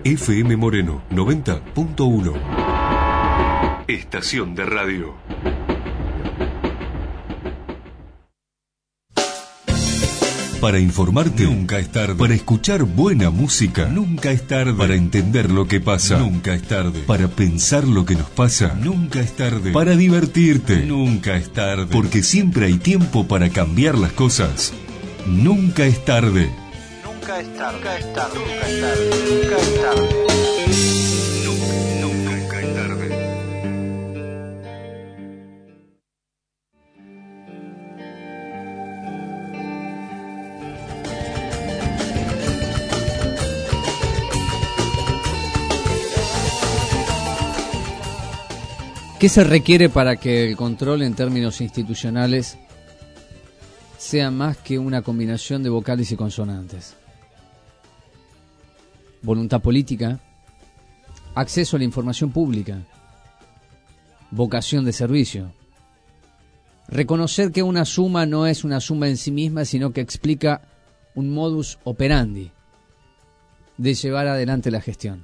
FM Moreno 90.1. Estación de radio. Para informarte, nunca es tarde. Para escuchar buena música, nunca es tarde. Para entender lo que pasa, nunca es tarde. Para pensar lo que nos pasa, nunca es tarde. Para divertirte, nunca es tarde. Porque siempre hay tiempo para cambiar las cosas. Nunca es tarde. Nunca es tarde. Nunca es tarde. Nunca es tarde. Nunca es tarde. Nunca es tarde. ¿Qué se requiere para que el control en términos institucionales sea más que una combinación de vocales y consonantes? Voluntad política, acceso a la información pública, vocación de servicio, reconocer que una suma no es una suma en sí misma, sino que explica un modus operandi de llevar adelante la gestión.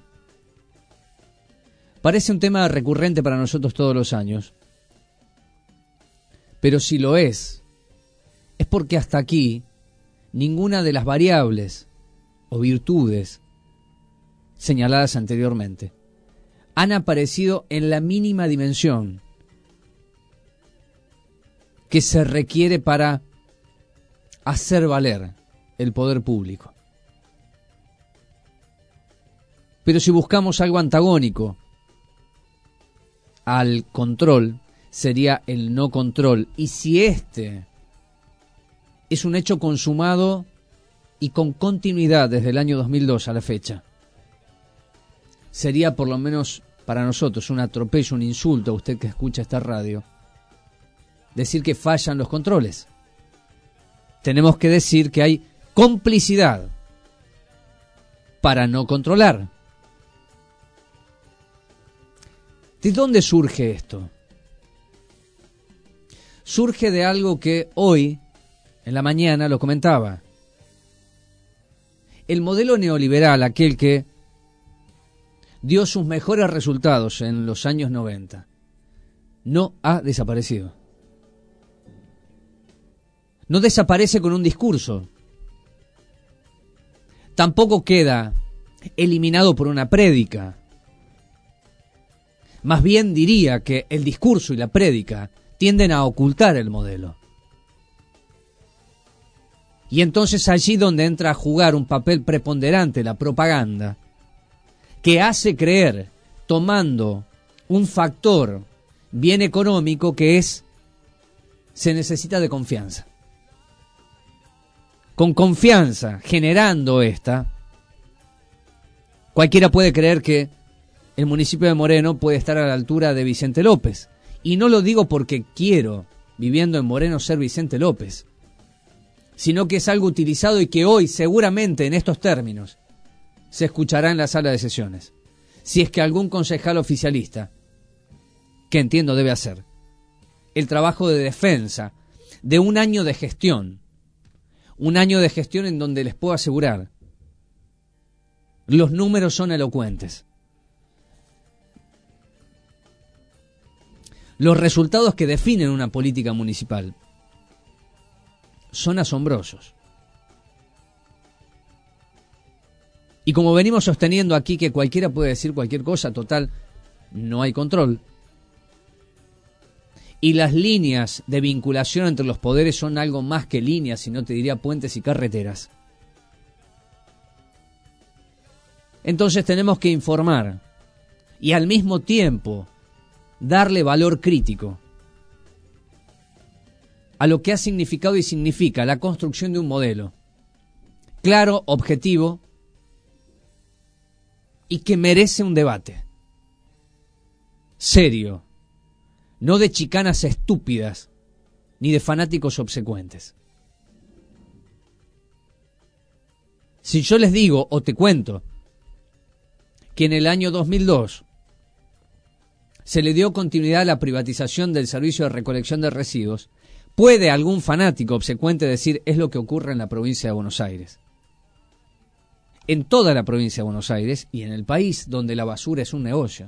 Parece un tema recurrente para nosotros todos los años, pero si lo es porque hasta aquí ninguna de las variables o virtudes señaladas anteriormente han aparecido en la mínima dimensión que se requiere para hacer valer el poder público. Pero si buscamos algo antagónico al control, sería el no control. Y si este es un hecho consumado y con continuidad desde el año 2002 a la fecha, sería por lo menos para nosotros un atropello, un insulto a usted que escucha esta radio, decir que fallan los controles. Tenemos que decir que hay complicidad para no controlar. ¿De dónde surge esto? Surge de algo que hoy, en la mañana, lo comentaba. El modelo neoliberal, aquel que dio sus mejores resultados en los años 90, no ha desaparecido. No desaparece con un discurso. Tampoco queda eliminado por una prédica. Más bien diría que el discurso y la prédica tienden a ocultar el modelo. Y entonces allí donde entra a jugar un papel preponderante la propaganda, que hace creer, tomando un factor bien económico que es, se necesita de confianza. Con confianza, generando esta, cualquiera puede creer que el municipio de Moreno puede estar a la altura de Vicente López. Y no lo digo porque quiero, viviendo en Moreno, ser Vicente López, sino que es algo utilizado y que hoy, seguramente en estos términos, se escuchará en la sala de sesiones. Si es que algún concejal oficialista, que entiendo debe hacer, el trabajo de defensa de un año de gestión en donde les puedo asegurar, los números son elocuentes. Los resultados que definen una política municipal son asombrosos. Y como venimos sosteniendo aquí que cualquiera puede decir cualquier cosa, total, no hay control. Y las líneas de vinculación entre los poderes son algo más que líneas, sino te diría puentes y carreteras. Entonces tenemos que informar y al mismo tiempo darle valor crítico a lo que ha significado y significa la construcción de un modelo claro, objetivo y que merece un debate serio, no de chicanas estúpidas ni de fanáticos obsecuentes. Si yo les digo o te cuento que en el año 2002 se le dio continuidad a la privatización del servicio de recolección de residuos, puede algún fanático obsecuente decir es lo que ocurre en la provincia de Buenos Aires. en toda la provincia de Buenos Aires y en el país, donde la basura es un negocio.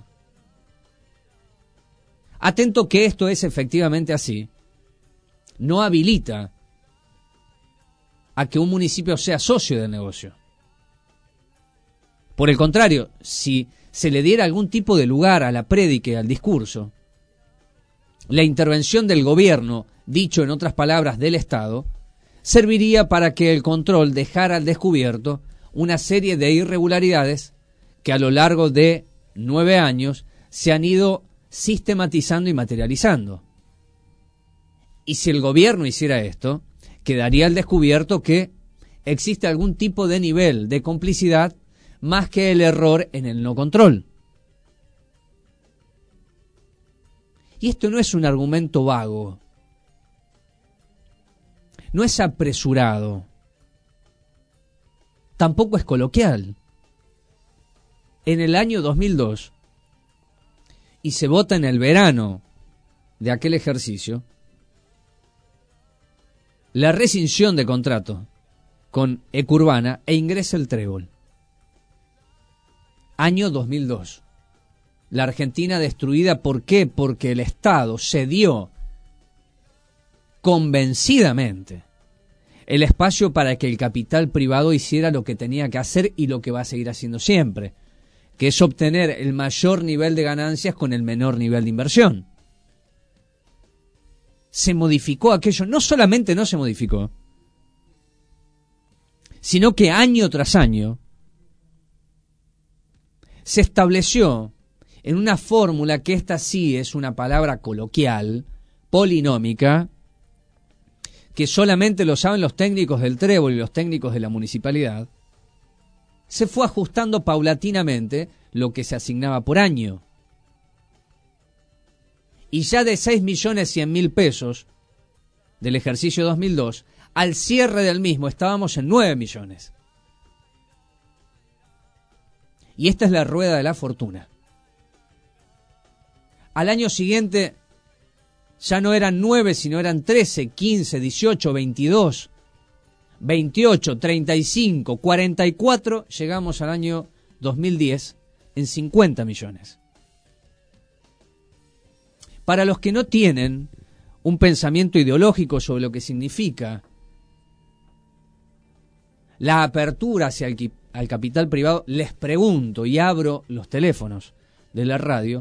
Atento que esto es efectivamente así, no habilita a que un municipio sea socio del negocio. Por el contrario, si se le diera algún tipo de lugar a la prédica y al discurso, la intervención del gobierno, dicho en otras palabras del Estado, serviría para que el control dejara al descubierto una serie de irregularidades que a lo largo de 9 años se han ido sistematizando y materializando. Y si el gobierno hiciera esto, quedaría al descubierto que existe algún tipo de nivel de complicidad más que el error en el no control. Y esto no es un argumento vago, no es apresurado, tampoco es coloquial. En el año 2002, y se vota en el verano de aquel ejercicio, la rescisión de contrato con Ecurbana e ingresa el Trébol. Año 2002. La Argentina destruida, ¿por qué? Porque el Estado cedió convencidamente el espacio para que el capital privado hiciera lo que tenía que hacer y lo que va a seguir haciendo siempre, que es obtener el mayor nivel de ganancias con el menor nivel de inversión. Se modificó aquello, no solamente no se modificó, sino que año tras año se estableció en una fórmula que esta sí es una palabra coloquial, polinómica, que solamente lo saben los técnicos del Trébol y los técnicos de la municipalidad, se fue ajustando paulatinamente lo que se asignaba por año. Y ya de 6.100.000 pesos del ejercicio 2002, al cierre del mismo estábamos en 9 millones. Y esta es la rueda de la fortuna. Al año siguiente ya no eran 9, sino eran 13, 15, 18, 22, 28, 35, 44. Llegamos al año 2010 en 50 millones. Para los que no tienen un pensamiento ideológico sobre lo que significa la apertura hacia al capital privado, les pregunto y abro los teléfonos de la radio.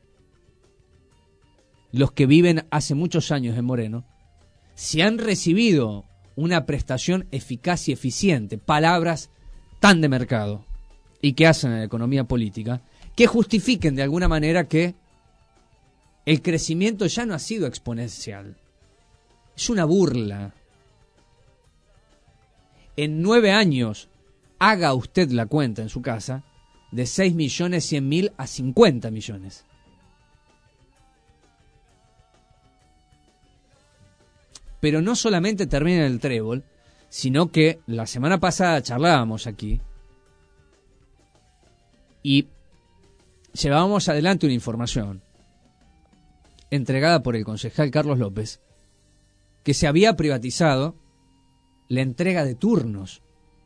Los que viven hace muchos años en Moreno, si han recibido una prestación eficaz y eficiente, palabras tan de mercado y que hacen en la economía política, que justifiquen de alguna manera que el crecimiento ya no ha sido exponencial. Es una burla. En 9 años, haga usted la cuenta en su casa, de 6.100.000 a 50 millones. Pero no solamente termina en el Trébol, sino que la semana pasada charlábamos aquí y llevábamos adelante una información entregada por el concejal Carlos López, que se había privatizado la entrega de turnos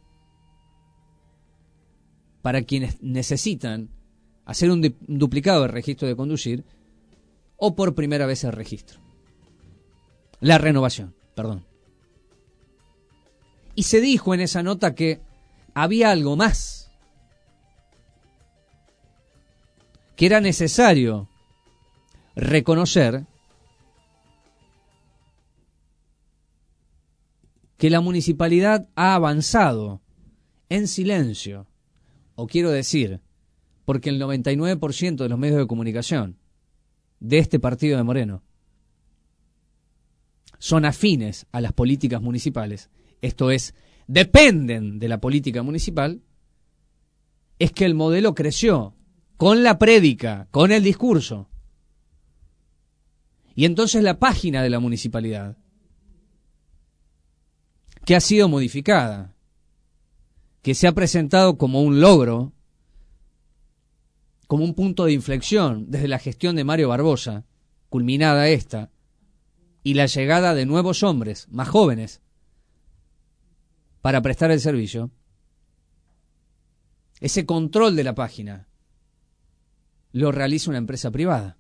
para quienes necesitan hacer un duplicado del registro de conducir o por primera vez el registro. La renovación, perdón. Y se dijo en esa nota que había algo más, que era necesario reconocer que la municipalidad ha avanzado en silencio, o quiero decir, porque el 99% de los medios de comunicación de este partido de Moreno son afines a las políticas municipales, esto es, dependen de la política municipal, es que el modelo creció con la prédica, con el discurso. Y entonces la página de la municipalidad, que ha sido modificada, que se ha presentado como un logro, como un punto de inflexión desde la gestión de Mario Barbosa, culminada esta, y la llegada de nuevos hombres, más jóvenes, para prestar el servicio, ese control de la página, lo realiza una empresa privada.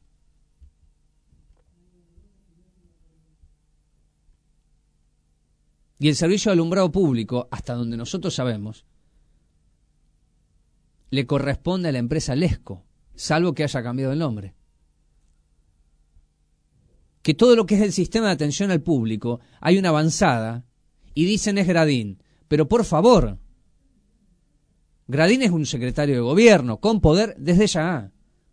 Y el servicio de alumbrado público, hasta donde nosotros sabemos, le corresponde a la empresa Lesco, salvo que haya cambiado el nombre. Que todo lo que es el sistema de atención al público, hay una avanzada, y dicen es Gradín. Pero por favor, Gradín es un secretario de gobierno, con poder desde ya.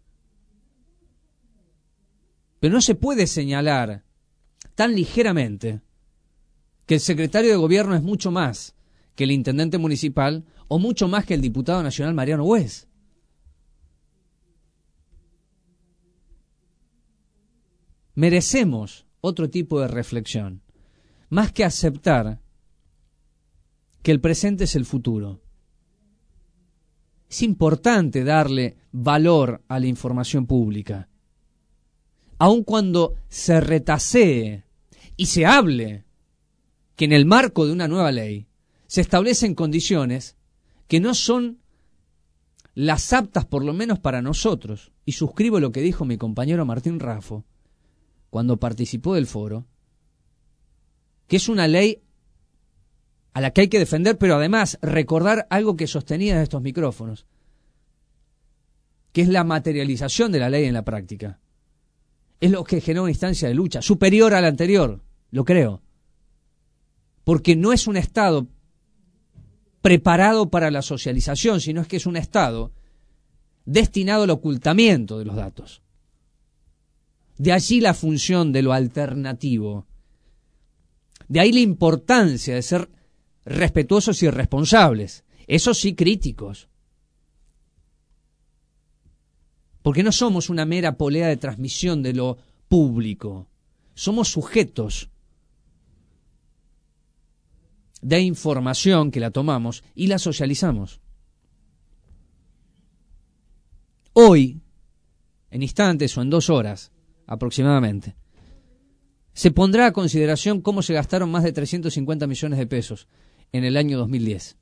Pero no se puede señalar tan ligeramente que el secretario de gobierno es mucho más que el intendente municipal o mucho más que el diputado nacional Mariano Güez. Merecemos otro tipo de reflexión, más que aceptar que el presente es el futuro. Es importante darle valor a la información pública, aun cuando se retasee y se hable que en el marco de una nueva ley se establecen condiciones que no son las aptas, por lo menos para nosotros. Y suscribo lo que dijo mi compañero Martín Raffo cuando participó del foro, que es una ley a la que hay que defender, pero además recordar algo que sostenía en estos micrófonos, que es la materialización de la ley en la práctica. Es lo que genera una instancia de lucha superior a la anterior, lo creo. Porque no es un Estado preparado para la socialización, sino es que es un Estado destinado al ocultamiento de los datos. De allí la función de lo alternativo. De ahí la importancia de ser respetuosos y responsables, eso sí críticos. Porque no somos una mera polea de transmisión de lo público, somos sujetos de información que la tomamos y la socializamos. Hoy, en instantes o en 2 horas aproximadamente, se pondrá a consideración cómo se gastaron más de 350 millones de pesos en el año 2010.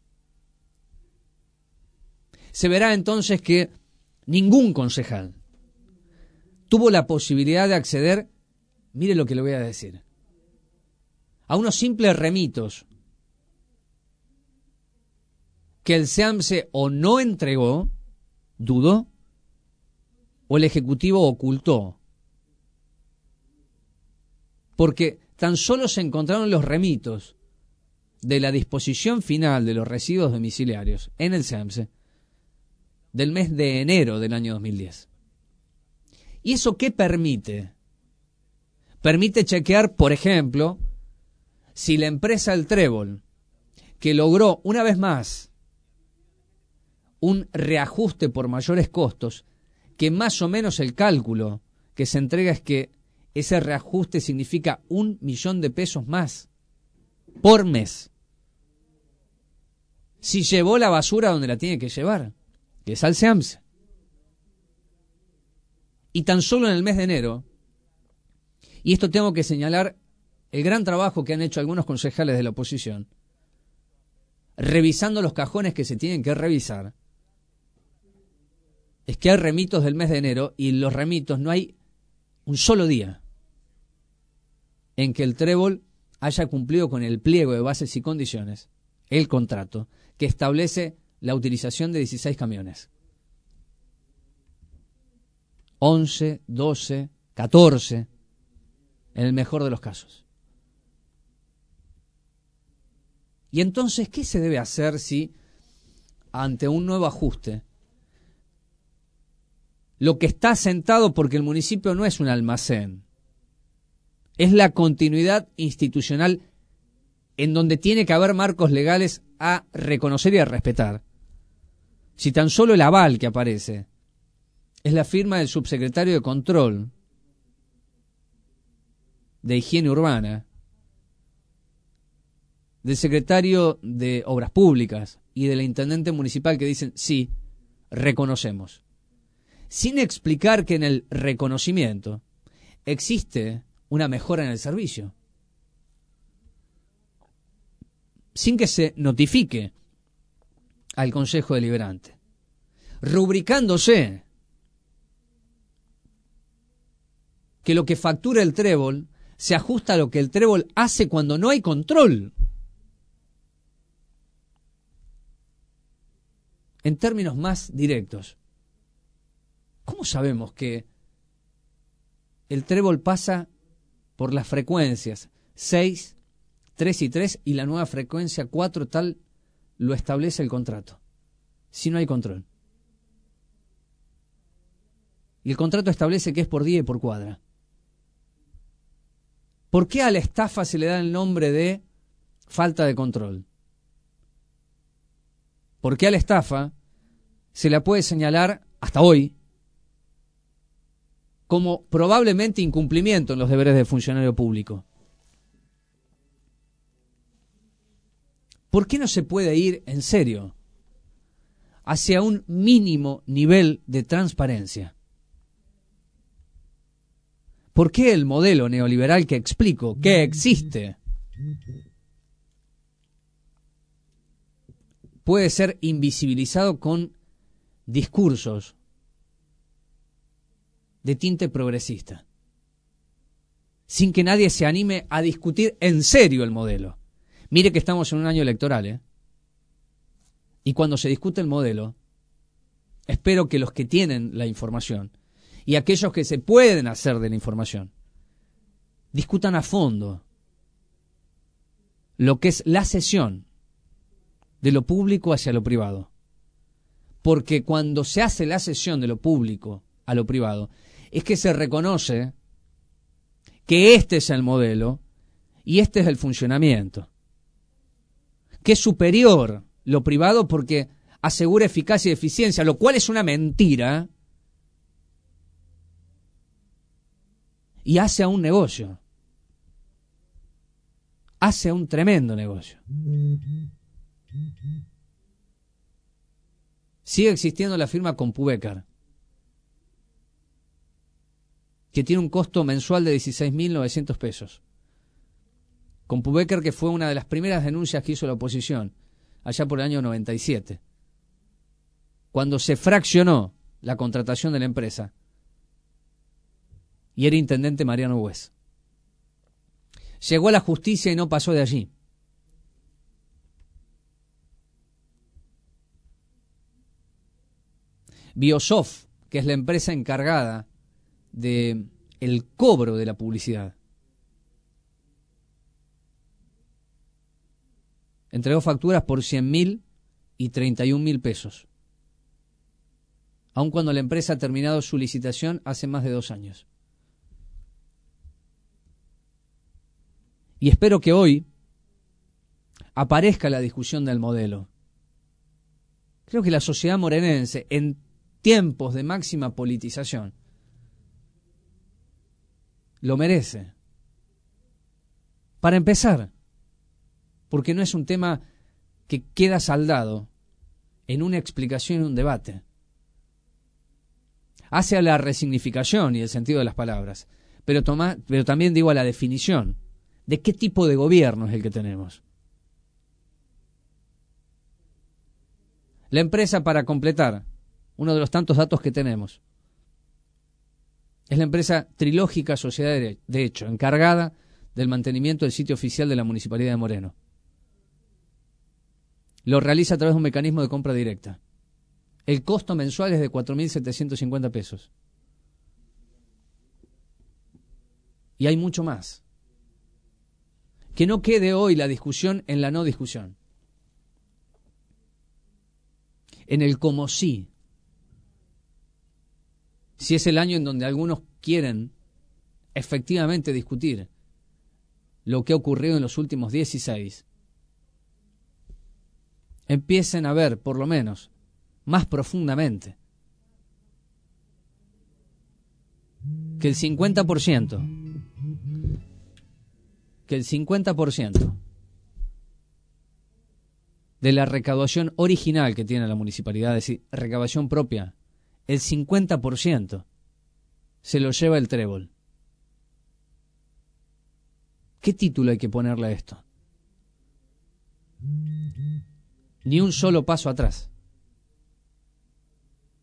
Se verá entonces que ningún concejal tuvo la posibilidad de acceder, mire lo que le voy a decir, a unos simples remitos que el SEAMSE o no entregó, dudó, o el Ejecutivo ocultó. Porque tan solo se encontraron los remitos de la disposición final de los residuos domiciliarios en el SEAMSE del mes de enero del año 2010. ¿Y eso qué permite? Permite chequear, por ejemplo, si la empresa El Trébol, que logró una vez más un reajuste por mayores costos, que más o menos el cálculo que se entrega es que ese reajuste significa 1 millón de pesos más por mes. Si llevó la basura donde la tiene que llevar, que es al SEAMSE. Y tan solo en el mes de enero, y esto tengo que señalar el gran trabajo que han hecho algunos concejales de la oposición, revisando los cajones que se tienen que revisar, es que hay remitos del mes de enero y los remitos no hay un solo día en que el Trébol haya cumplido con el pliego de bases y condiciones, el contrato, que establece la utilización de 16 camiones. 11, 12, 14, en el mejor de los casos. Y entonces, ¿qué se debe hacer si, ante un nuevo ajuste, lo que está asentado, porque el municipio no es un almacén, es la continuidad institucional en donde tiene que haber marcos legales a reconocer y a respetar? Si tan solo el aval que aparece es la firma del subsecretario de Control de Higiene Urbana, del secretario de Obras Públicas y de la intendente municipal que dicen, sí, reconocemos, sin explicar que en el reconocimiento existe una mejora en el servicio, sin que se notifique al Consejo Deliberante. rubricándose que lo que factura el trébol se ajusta a lo que el trébol hace cuando no hay control. En términos más directos, ¿cómo sabemos que el trébol pasa por las frecuencias 6, 3 y 3 y la nueva frecuencia 4 tal lo establece el contrato, si no hay control? Y el contrato establece que es por día y por cuadra. ¿Por qué a la estafa se le da el nombre de falta de control? ¿Por qué a la estafa se la puede señalar hasta hoy como probablemente incumplimiento en los deberes del funcionario público? ¿Por qué no se puede ir en serio hacia un mínimo nivel de transparencia? ¿Por qué el modelo neoliberal que explico, que existe, puede ser invisibilizado con discursos de tinte progresista, sin que nadie se anime a discutir en serio el modelo? Mire que estamos en un año electoral, ¿eh? Y cuando se discute el modelo, espero que los que tienen la información y aquellos que se pueden hacer de la información discutan a fondo lo que es la cesión de lo público hacia lo privado. Porque cuando se hace la cesión de lo público a lo privado, es que se reconoce que este es el modelo y este es el funcionamiento, que es superior lo privado porque asegura eficacia y eficiencia, lo cual es una mentira, y hace a un negocio, hace a un tremendo negocio. Sigue existiendo la firma Compubecar, que tiene un costo mensual de 16.900 pesos. Compubecar, que fue una de las primeras denuncias que hizo la oposición, allá por el año 97, cuando se fraccionó la contratación de la empresa, y era intendente Mariano Bues. Llegó a la justicia y no pasó de allí. Biosoft, que es la empresa encargada de el cobro de la publicidad, entregó facturas por 100.000 y 31.000 pesos, aun cuando la empresa ha terminado su licitación hace más de 2 años. Y espero que hoy aparezca la discusión del modelo. Creo que la sociedad morenense, en tiempos de máxima politización, lo merece. Para empezar, porque no es un tema que queda saldado en una explicación y un debate. Hace a la resignificación y el sentido de las palabras, pero también digo a la definición de qué tipo de gobierno es el que tenemos. La empresa, para completar, uno de los tantos datos que tenemos, es la empresa Trilógica Sociedad de Hecho, encargada del mantenimiento del sitio oficial de la Municipalidad de Moreno. Lo realiza a través de un mecanismo de compra directa. El costo mensual es de 4.750 pesos. Y hay mucho más. Que no quede hoy la discusión en la no discusión. En el como sí. Si es el año en donde algunos quieren efectivamente discutir lo que ha ocurrido en los últimos 16, empiecen a ver, por lo menos, más profundamente, que el 50% de la recaudación original que tiene la municipalidad, es decir, recaudación propia, el 50% se lo lleva el trébol. ¿Qué título hay que ponerle a esto? Ni un solo paso atrás.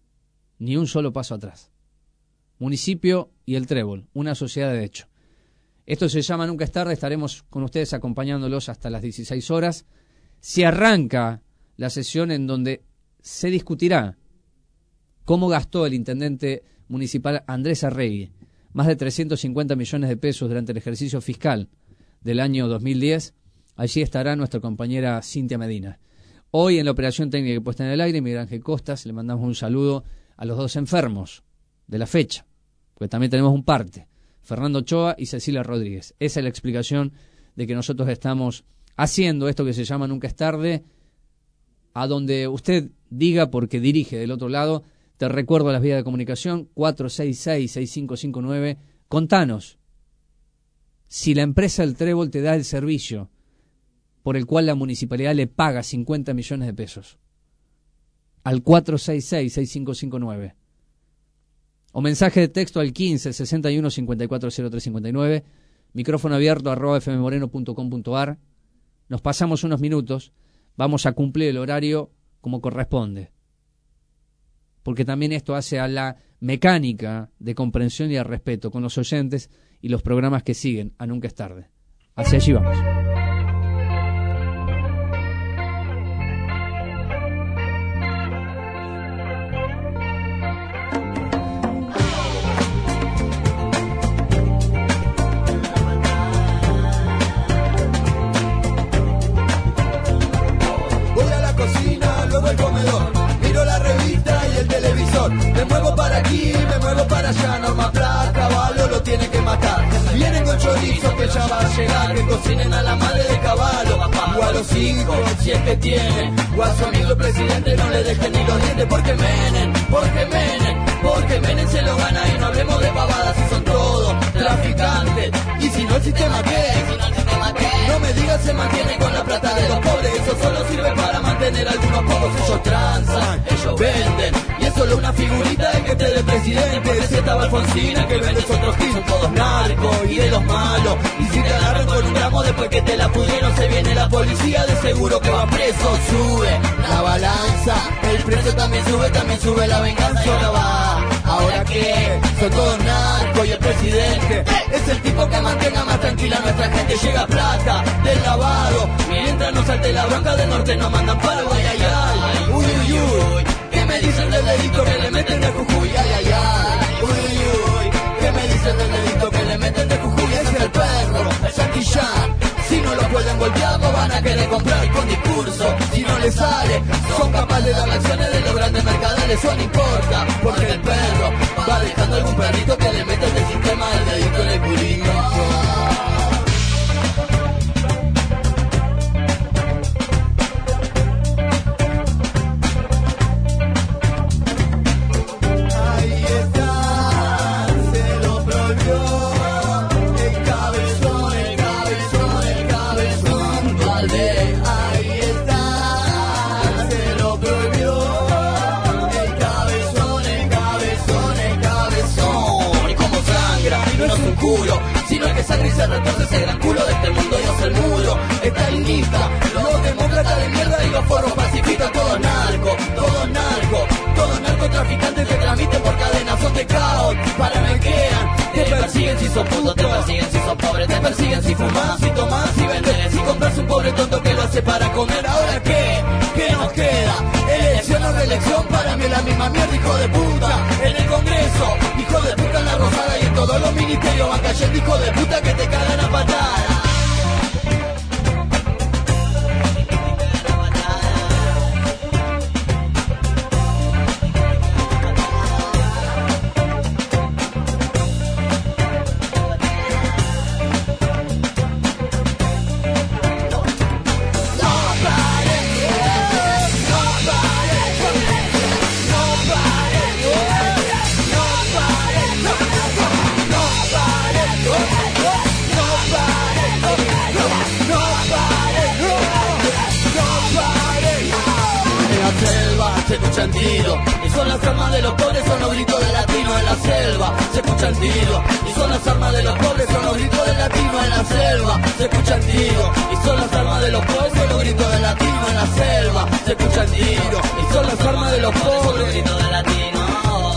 ni un solo paso atrás. Municipio y el Trébol, una sociedad de hecho. Esto se llama Nunca es tarde, estaremos con ustedes acompañándolos hasta las 16 horas. Se arranca la sesión en donde se discutirá cómo gastó el intendente municipal Andrés Arregui más de 350 millones de pesos durante el ejercicio fiscal del año 2010. Allí estará nuestra compañera Cintia Medina. Hoy en la operación técnica que puesta en el aire, Miguel Ángel Costas, le mandamos un saludo a los dos enfermos de la fecha, porque también tenemos un parte, Fernando Ochoa y Cecilia Rodríguez. Esa es la explicación de que nosotros estamos haciendo esto que se llama Nunca es tarde, a donde usted diga, porque dirige del otro lado. Te recuerdo las vías de comunicación, 466-6559. Contanos si la empresa del Trébol te da el servicio por el cual la municipalidad le paga 50 millones de pesos. Al 466-6559. O mensaje de texto al 15-61-5403-59. Micrófono abierto @fmmoreno.com.ar. Nos pasamos unos minutos. Vamos a cumplir el horario como corresponde. Porque también esto hace a la mecánica de comprensión y al respeto con los oyentes y los programas que siguen a Nunca es tarde. Hacia allí vamos. El comedor, miro la revista y el televisor, me muevo para aquí, me muevo para allá, Norma Prat, Caballo lo tiene que matar, vienen con chorizo que ya va a llegar, que cocinen a la madre de Caballo, o a los hijos, si es que tienen, o a su amigo el presidente no le dejen ni los dientes, porque Menem se lo gana y no hablemos de pavadas si son todos traficantes, y si no el sistema qué, no me digas se mantiene con la plata de los pobres, eso solo sirve para mantener a algunos pocos, ellos transan, ellos venden, y es solo una figurita de que esté de presidente, de estaba Alfonsina que vende otros que son todos narcos y de los malos, y si te agarran con un gramo después que te la pudieron, se viene la policía, de seguro que va preso, sube la balanza, el precio también sube la venganza y ahora va, ahora que son todos narcos y el presidente es el tipo que mantenga más tranquila a nuestra gente, llega plata del lavado, mientras no salte la bronca del norte nos mandan palo, ay ay ay, uy uy uy, ¿qué me dicen del dedito que le meten de Jujuy? Ay ay ay, uy uy uy, ¿qué me dicen del dedito que le meten de Jujuy? Ese es el perro, el Santillán, si no lo pueden golpear no van a querer comprar con discurso, si no les sale, son capaces de dar acciones de los grandes mercaderes, eso no importa, porque el perro va dejando algún perrito que le meten del sistema del dedito en el culito. Sino que sangre y se retorce ese gran culo de este mundo, Dios el muro, estalinista, los demócratas de mierda y los foros pacifistas, todos narcotraficantes que transmiten por cadenas, son de caos, paranoiquean, te persiguen si sos puto, te persiguen si sos pobre, te persiguen si fumás, si tomás, si vendés, si compras un pobre tonto que lo hace para comer, ahora qué nos queda, elección o reelección, para mí es la misma mierda, hijo de puta, en el Congreso, hijo de puta en la Rosada y en todos los ministerios van cayendo, hijo de puta que te cagan a patadas. Y son las armas de los pobres, son los gritos de latino en la selva, se escuchan tiros. Y son las armas de los pobres, son los gritos de latino en la selva, se escuchan tiros. Y son las armas de los pobres, son los gritos de latino en la selva, se escuchan tiros. Y son las armas de los pobres, son los gritos de latino.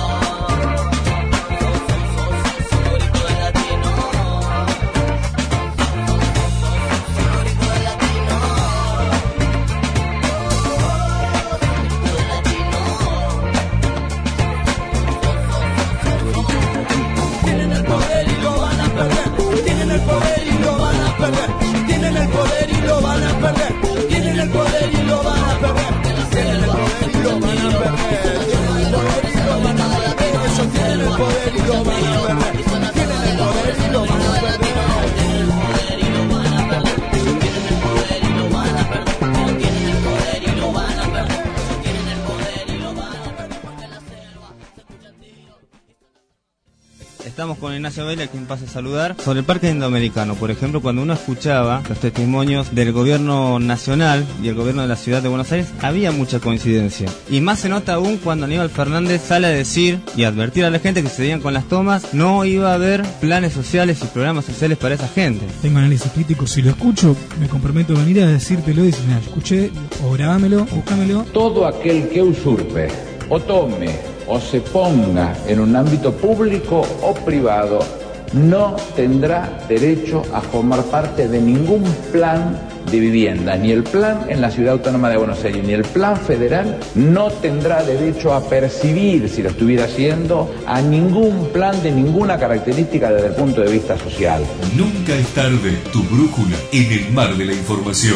Estamos con Ignacio Vélez, a quien pasa a saludar. Sobre el Parque Indoamericano, por ejemplo, cuando uno escuchaba los testimonios del gobierno nacional y el gobierno de la ciudad de Buenos Aires, había mucha coincidencia. Y más se nota aún cuando Aníbal Fernández sale a decir y advertir a la gente que se veían con las tomas, no iba a haber planes sociales y programas sociales para esa gente. Tengo análisis crítico, si lo escucho, me comprometo a venir a decírtelo y decir, mira, escuché, o grabámelo, búscamelo. Todo aquel que usurpe o tome o se ponga en un ámbito público o privado no tendrá derecho a formar parte de ningún plan de vivienda, ni el plan en la Ciudad Autónoma de Buenos Aires, ni el plan federal, no tendrá derecho a percibir, si lo estuviera haciendo, a ningún plan de ninguna característica desde el punto de vista social. Nunca es tarde, tu brújula en el mar de la información.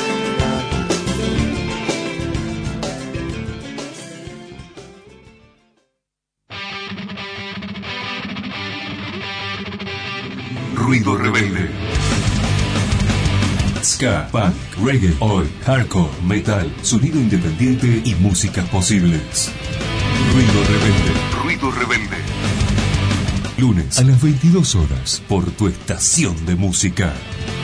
Ruido rebelde. Ska, punk, reggae, oi, hardcore, metal, sonido independiente y músicas posibles. Ruido rebelde. Ruido rebelde. Lunes a las 22 horas por tu estación de música.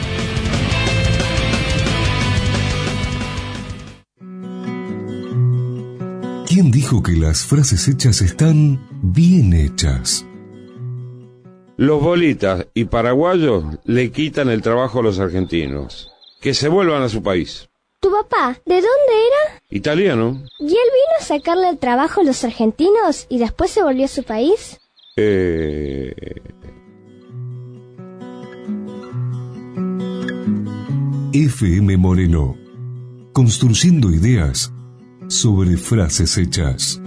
¿Quién dijo que las frases hechas están bien hechas? Los bolitas y paraguayos le quitan el trabajo a los argentinos. Que se vuelvan a su país. ¿Tu papá, de dónde era? Italiano. ¿Y él vino a sacarle el trabajo a los argentinos y después se volvió a su país? FM Moreno. Construyendo ideas sobre frases hechas.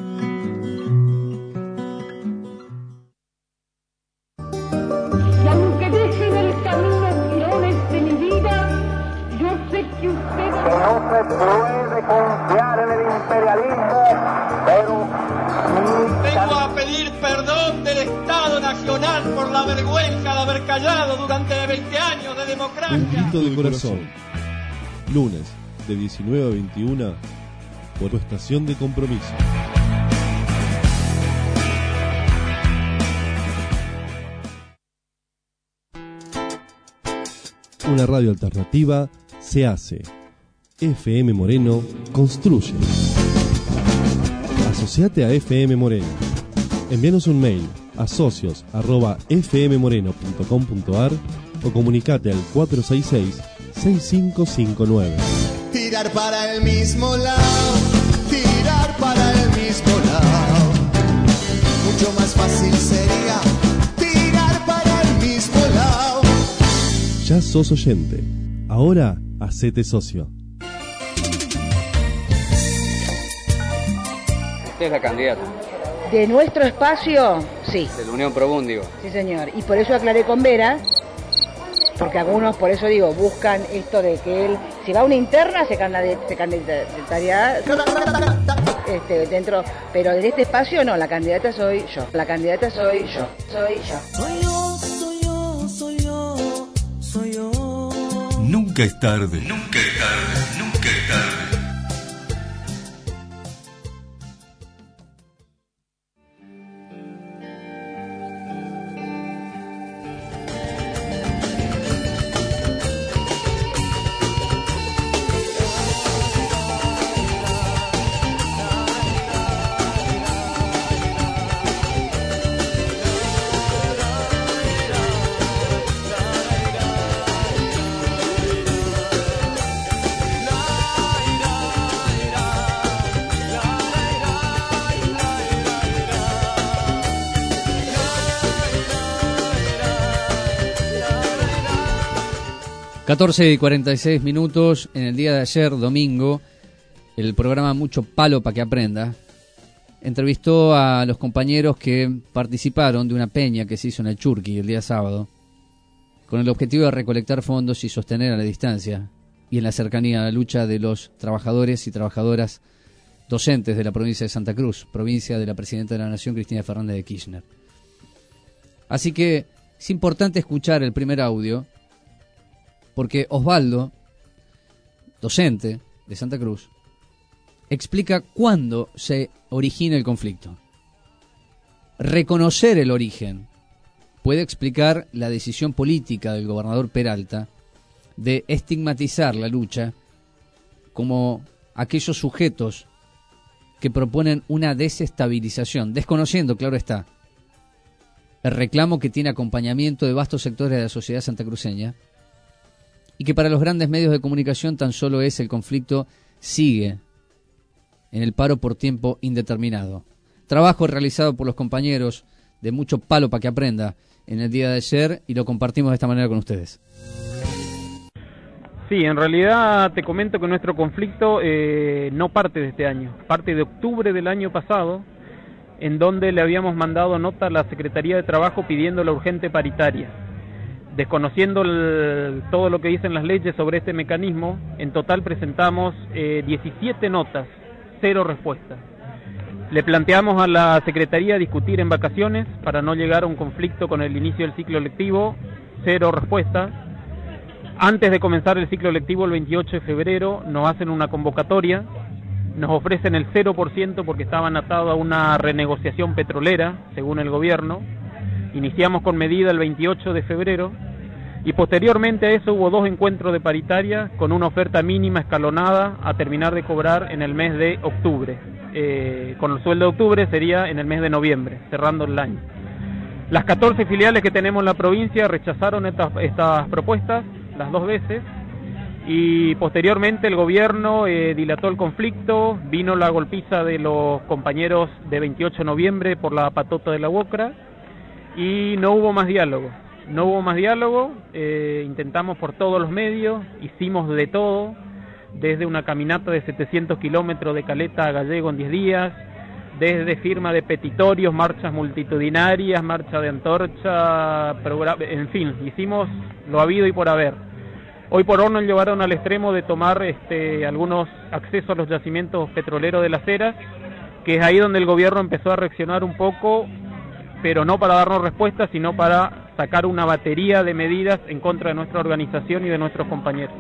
Puede confiar en el imperialismo, pero vengo a pedir perdón del Estado Nacional por la vergüenza de haber callado durante 20 años de democracia. Un grito de corazón. Lunes de 19 a 21 por tu estación de compromiso. Una radio alternativa se hace. FM Moreno construye. Asociate a FM Moreno. Envíanos un mail a socios@fmmoreno.com.ar o comunicate al 466-6559. Tirar para el mismo lado, tirar para el mismo lado. Mucho más fácil sería tirar para el mismo lado. Ya sos oyente. Ahora hacete socio. Es la candidata. ¿De nuestro espacio? Sí. De la Unión Probúndigo. Sí, señor. Y por eso aclaré con Vera, porque algunos, por eso digo, buscan esto de que él, si va a una interna, se candidataría dentro, pero en este espacio no, la candidata soy yo. La candidata soy yo. Soy yo. Soy yo, soy yo, soy yo, soy yo. Nunca es tarde. Nunca es tarde. Nunca es tarde. ...14 y 46 minutos... en el día de ayer, domingo... el programa Mucho Palo para que aprenda... entrevistó a los compañeros que participaron de una peña que se hizo en el Churqui el día sábado... con el objetivo de recolectar fondos y sostener a la distancia... y en la cercanía la lucha de los trabajadores y trabajadoras... docentes de la provincia de Santa Cruz... provincia de la Presidenta de la Nación, Cristina Fernández de Kirchner. Así que es importante escuchar el primer audio... porque Osvaldo, docente de Santa Cruz, explica cuándo se origina el conflicto. Reconocer el origen puede explicar la decisión política del gobernador Peralta de estigmatizar la lucha como aquellos sujetos que proponen una desestabilización, desconociendo, claro está, el reclamo que tiene acompañamiento de vastos sectores de la sociedad santacruceña, y que para los grandes medios de comunicación tan solo es el conflicto sigue en el paro por tiempo indeterminado. Trabajo realizado por los compañeros de mucho palo para que aprenda en el día de ayer, y lo compartimos de esta manera con ustedes. Sí, en realidad te comento que nuestro conflicto no parte de este año, parte de octubre del año pasado, en donde le habíamos mandado nota a la Secretaría de Trabajo pidiendo la urgente paritaria. Desconociendo todo lo que dicen las leyes sobre este mecanismo, en total presentamos 17 notas, 0 respuestas. Le planteamos a la Secretaría discutir en vacaciones para no llegar a un conflicto con el inicio del ciclo lectivo, 0 respuestas. Antes de comenzar el ciclo lectivo, el 28 de febrero, nos hacen una convocatoria, nos ofrecen el 0% porque estaban atados a una renegociación petrolera, según el gobierno. Iniciamos con medida el 28 de febrero y posteriormente a eso hubo 2 encuentros de paritaria con una oferta mínima escalonada a terminar de cobrar en el mes de octubre. Con el sueldo de octubre sería en el mes de noviembre, cerrando el año. Las 14 filiales que tenemos en la provincia rechazaron estas propuestas las 2 veces, y posteriormente el gobierno dilató el conflicto, vino la golpiza de los compañeros de 28 de noviembre por la patota de la UOCRA y no hubo más diálogo. Intentamos por todos los medios, hicimos de todo, desde una caminata de 700 kilómetros de Caleta a Gallego en 10 días, desde firma de petitorios, marchas multitudinarias, marcha de antorcha, en fin, hicimos lo habido y por haber. Hoy por hoy nos llevaron al extremo de tomar algunos accesos a los yacimientos petroleros de Las Heras, que es ahí donde el gobierno empezó a reaccionar un poco, pero no para darnos respuestas, sino para sacar una batería de medidas en contra de nuestra organización y de nuestros compañeros.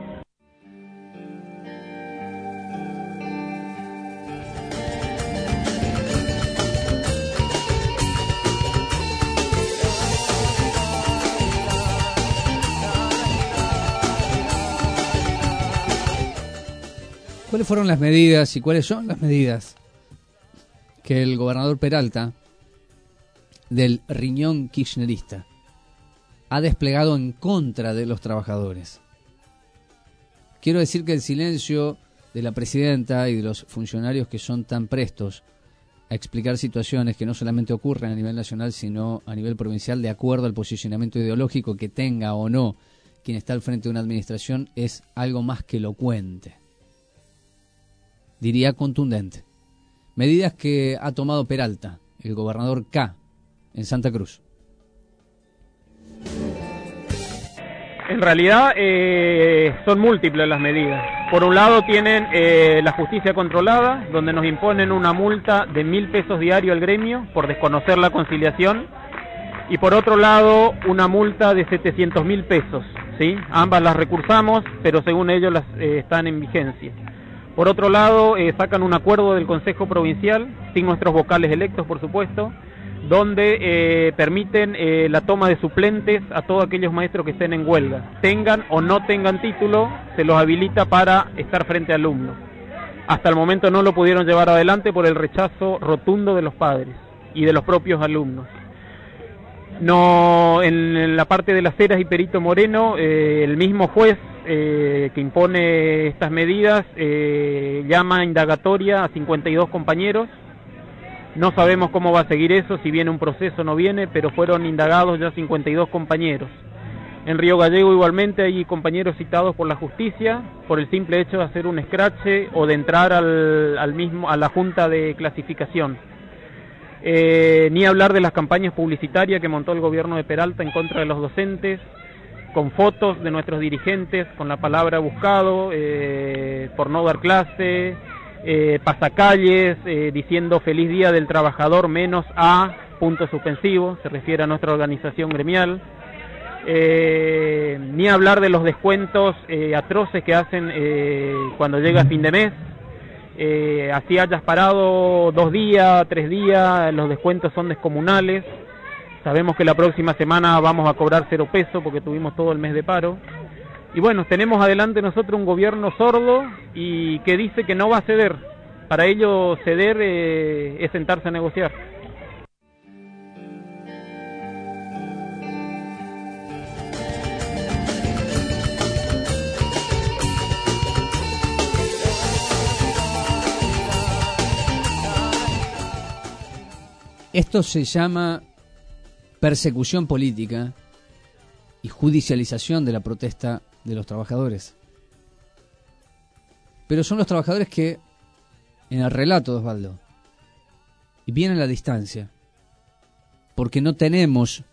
¿Cuáles fueron las medidas y cuáles son las medidas que el gobernador Peralta, del riñón kirchnerista, ha desplegado en contra de los trabajadores? Quiero decir que el silencio de la presidenta y de los funcionarios que son tan prestos a explicar situaciones que no solamente ocurren a nivel nacional, sino a nivel provincial, de acuerdo al posicionamiento ideológico que tenga o no quien está al frente de una administración, es algo más que elocuente. Diría contundente. Medidas que ha tomado Peralta, el gobernador K, en Santa Cruz. En realidad son múltiples las medidas. Por un lado tienen la justicia controlada, donde nos imponen una multa de 1.000 pesos diario al gremio por desconocer la conciliación, y por otro lado una multa de 700.000 pesos, ¿sí? Ambas las recursamos, pero según ellos están en vigencia. Por otro lado, sacan un acuerdo del Consejo Provincial, sin nuestros vocales electos, por supuesto, donde permiten la toma de suplentes a todos aquellos maestros que estén en huelga. Tengan o no tengan título, se los habilita para estar frente a alumnos. Hasta el momento no lo pudieron llevar adelante por el rechazo rotundo de los padres y de los propios alumnos. No, en la parte de Las Heras y Perito Moreno, el mismo juez que impone estas medidas llama indagatoria a 52 compañeros. No sabemos cómo va a seguir eso, si viene un proceso o no viene, pero fueron indagados ya 52 compañeros. En Río Gallego igualmente hay compañeros citados por la justicia por el simple hecho de hacer un escrache o de entrar a la junta de clasificación. Ni hablar de las campañas publicitarias que montó el gobierno de Peralta en contra de los docentes, con fotos de nuestros dirigentes, con la palabra buscado, por no dar clase, pasacalles, diciendo feliz día del trabajador menos a punto suspensivo, se refiere a nuestra organización gremial. Ni hablar de los descuentos atroces que hacen cuando llega fin de mes. Así hayas parado 2 días, 3 días, los descuentos son descomunales. Sabemos que la próxima semana vamos a cobrar 0 pesos porque tuvimos todo el mes de paro. Y bueno, tenemos adelante nosotros un gobierno sordo y que dice que no va a ceder. Para ello ceder es sentarse a negociar. Esto se llama persecución política y judicialización de la protesta de los trabajadores. Pero son los trabajadores que, en el relato de Osvaldo, y bien a la distancia, porque no tenemos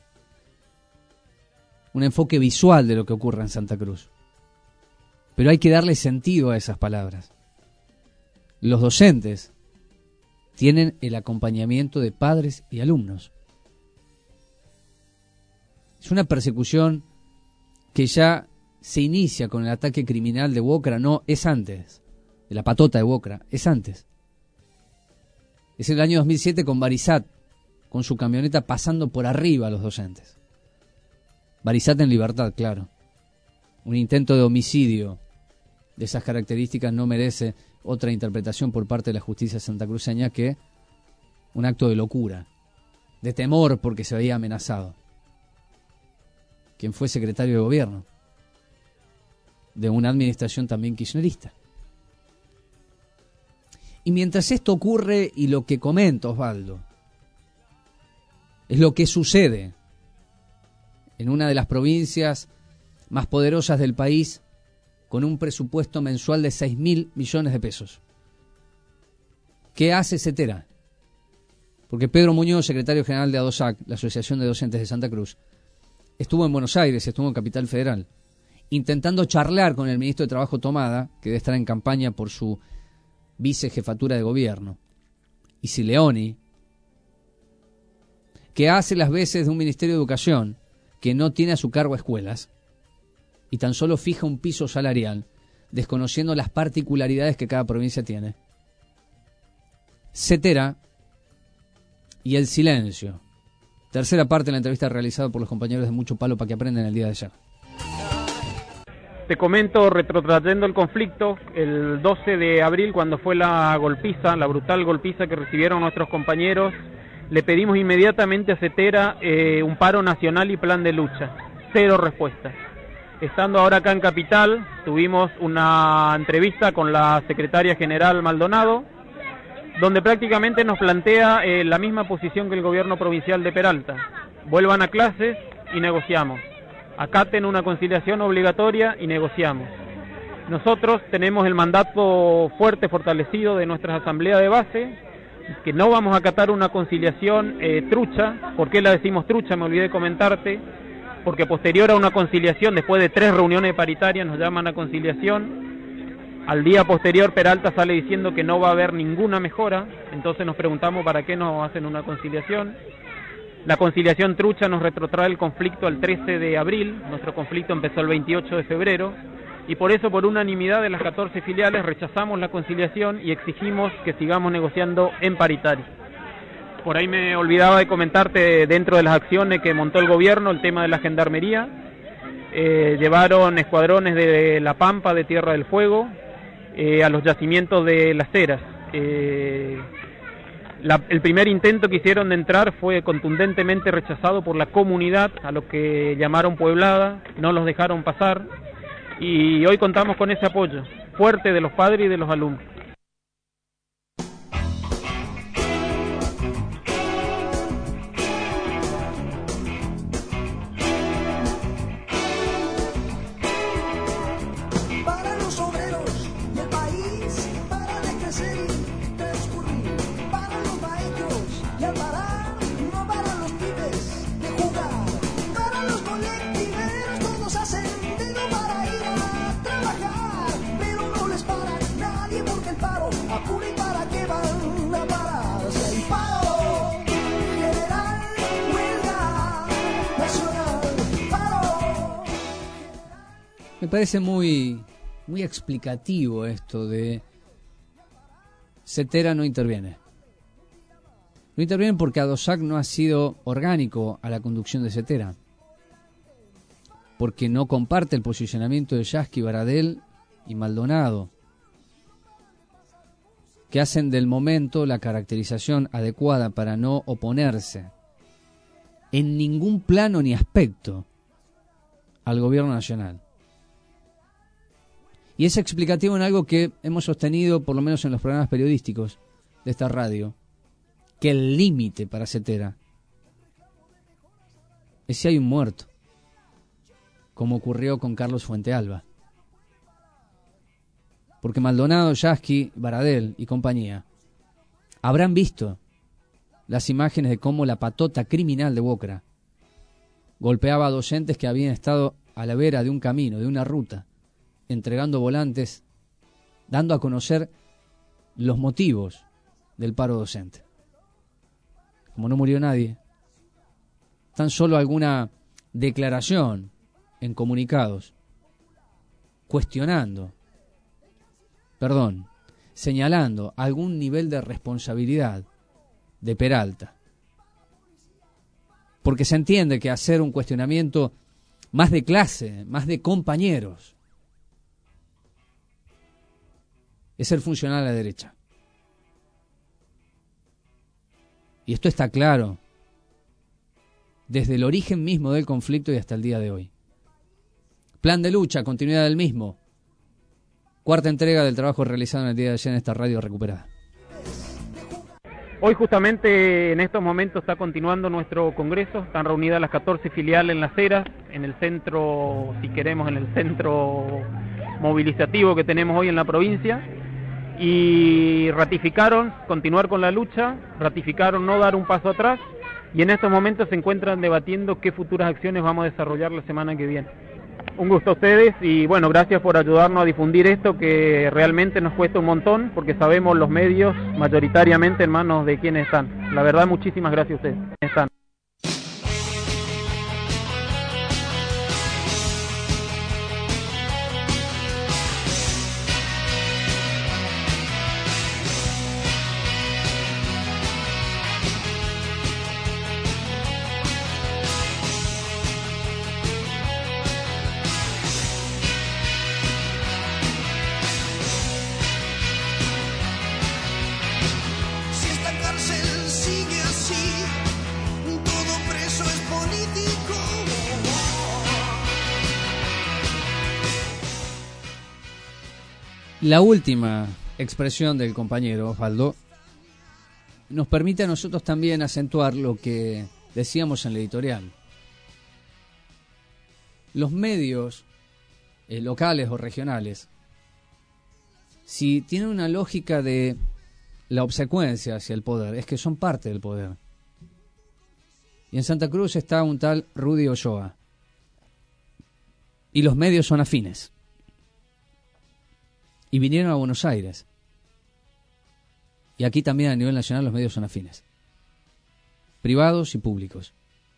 un enfoque visual de lo que ocurre en Santa Cruz. Pero hay que darle sentido a esas palabras. Los docentes tienen el acompañamiento de padres y alumnos. Es una persecución que ya se inicia con el ataque criminal de Wokra, no, es antes, de la patota de Wokra, es antes. Es el año 2007 con Barisat, con su camioneta pasando por arriba a los docentes. Barisat en libertad, claro. Un intento de homicidio de esas características no merece otra interpretación por parte de la justicia santacruceña que un acto de locura, de temor porque se veía amenazado. Quien fue secretario de gobierno de una administración también kirchnerista. Y mientras esto ocurre, y lo que comenta Osvaldo es lo que sucede en una de las provincias más poderosas del país, con un presupuesto mensual de 6.000 millones de pesos. ¿Qué hace Cetera? Porque Pedro Muñoz, secretario general de ADOSAC, la Asociación de Docentes de Santa Cruz, estuvo en Buenos Aires, estuvo en Capital Federal, intentando charlar con el ministro de Trabajo Tomada, que debe estar en campaña por su vicejefatura de gobierno, y Sileoni, que hace las veces de un Ministerio de Educación que no tiene a su cargo escuelas y tan solo fija un piso salarial, desconociendo las particularidades que cada provincia tiene. Cetera y el silencio. Tercera parte de la entrevista realizada por los compañeros de Mucho Palo para que aprendan el día de ayer. Te comento, retrotrayendo el conflicto, el 12 de abril, cuando fue la golpiza, la brutal golpiza que recibieron nuestros compañeros, le pedimos inmediatamente a Cetera un paro nacional y plan de lucha. 0 respuestas. Estando ahora acá en Capital, tuvimos una entrevista con la secretaria general Maldonado, donde prácticamente nos plantea la misma posición que el gobierno provincial de Peralta. Vuelvan a clases y negociamos. Acaten una conciliación obligatoria y negociamos. Nosotros tenemos el mandato fuerte, fortalecido de nuestra asamblea de base, que no vamos a acatar una conciliación trucha. ¿Por qué la decimos trucha? Me olvidé de comentarte. Porque posterior a una conciliación, después de 3 reuniones paritarias, nos llaman a conciliación. Al día posterior, Peralta sale diciendo que no va a haber ninguna mejora. Entonces nos preguntamos para qué nos hacen una conciliación. La conciliación trucha nos retrotrae el conflicto al 13 de abril. Nuestro conflicto empezó el 28 de febrero. Y por eso, por unanimidad de las 14 filiales, rechazamos la conciliación y exigimos que sigamos negociando en paritaria. Por ahí me olvidaba de comentarte, dentro de las acciones que montó el gobierno, el tema de la gendarmería. Llevaron escuadrones de La Pampa, de Tierra del Fuego, a los yacimientos de Las Heras. El primer intento que hicieron de entrar fue contundentemente rechazado por la comunidad, a lo que llamaron pueblada, no los dejaron pasar, y hoy contamos con ese apoyo fuerte de los padres y de los alumnos. Me parece muy explicativo esto de Cetera no interviene. No intervienen porque Adosac no ha sido orgánico a la conducción de Cetera, porque no comparte el posicionamiento de Yasky, Baradel y Maldonado, que hacen del momento la caracterización adecuada para no oponerse en ningún plano ni aspecto al gobierno nacional. Y es explicativo en algo que hemos sostenido, por lo menos en los programas periodísticos de esta radio, que el límite para Cetera es si hay un muerto, como ocurrió con Carlos Fuentealba. Porque Maldonado, Yasky, Baradel y compañía habrán visto las imágenes de cómo la patota criminal de Wokra golpeaba a docentes que habían estado a la vera de un camino, de una ruta, entregando volantes, dando a conocer los motivos del paro docente. Como no murió nadie, tan solo alguna declaración en comunicados señalando algún nivel de responsabilidad de Peralta. Porque se entiende que hacer un cuestionamiento más de clase, más de compañeros, es ser funcional a la derecha. Y esto está claro desde el origen mismo del conflicto y hasta el día de hoy. Plan de lucha, continuidad del mismo. Cuarta entrega del trabajo realizado en el día de ayer en esta radio recuperada. Hoy justamente en estos momentos está continuando nuestro congreso, están reunidas las 14 filiales en Las Heras, en el centro, si queremos, en el centro movilizativo que tenemos hoy en la provincia, y ratificaron continuar con la lucha, ratificaron no dar un paso atrás, y en estos momentos se encuentran debatiendo qué futuras acciones vamos a desarrollar la semana que viene. Un gusto a ustedes y bueno, gracias por ayudarnos a difundir esto que realmente nos cuesta un montón porque sabemos los medios mayoritariamente en manos de quienes están. La verdad, muchísimas gracias a ustedes. Están. La última expresión del compañero Osvaldo nos permite a nosotros también acentuar lo que decíamos en la editorial. Los medios locales o regionales, si tienen una lógica de la obsecuencia hacia el poder, es que son parte del poder. Y en Santa Cruz está un tal Rudy Ochoa. Y los medios son afines. Y vinieron a Buenos Aires. Y aquí también a nivel nacional los medios son afines. Privados y públicos.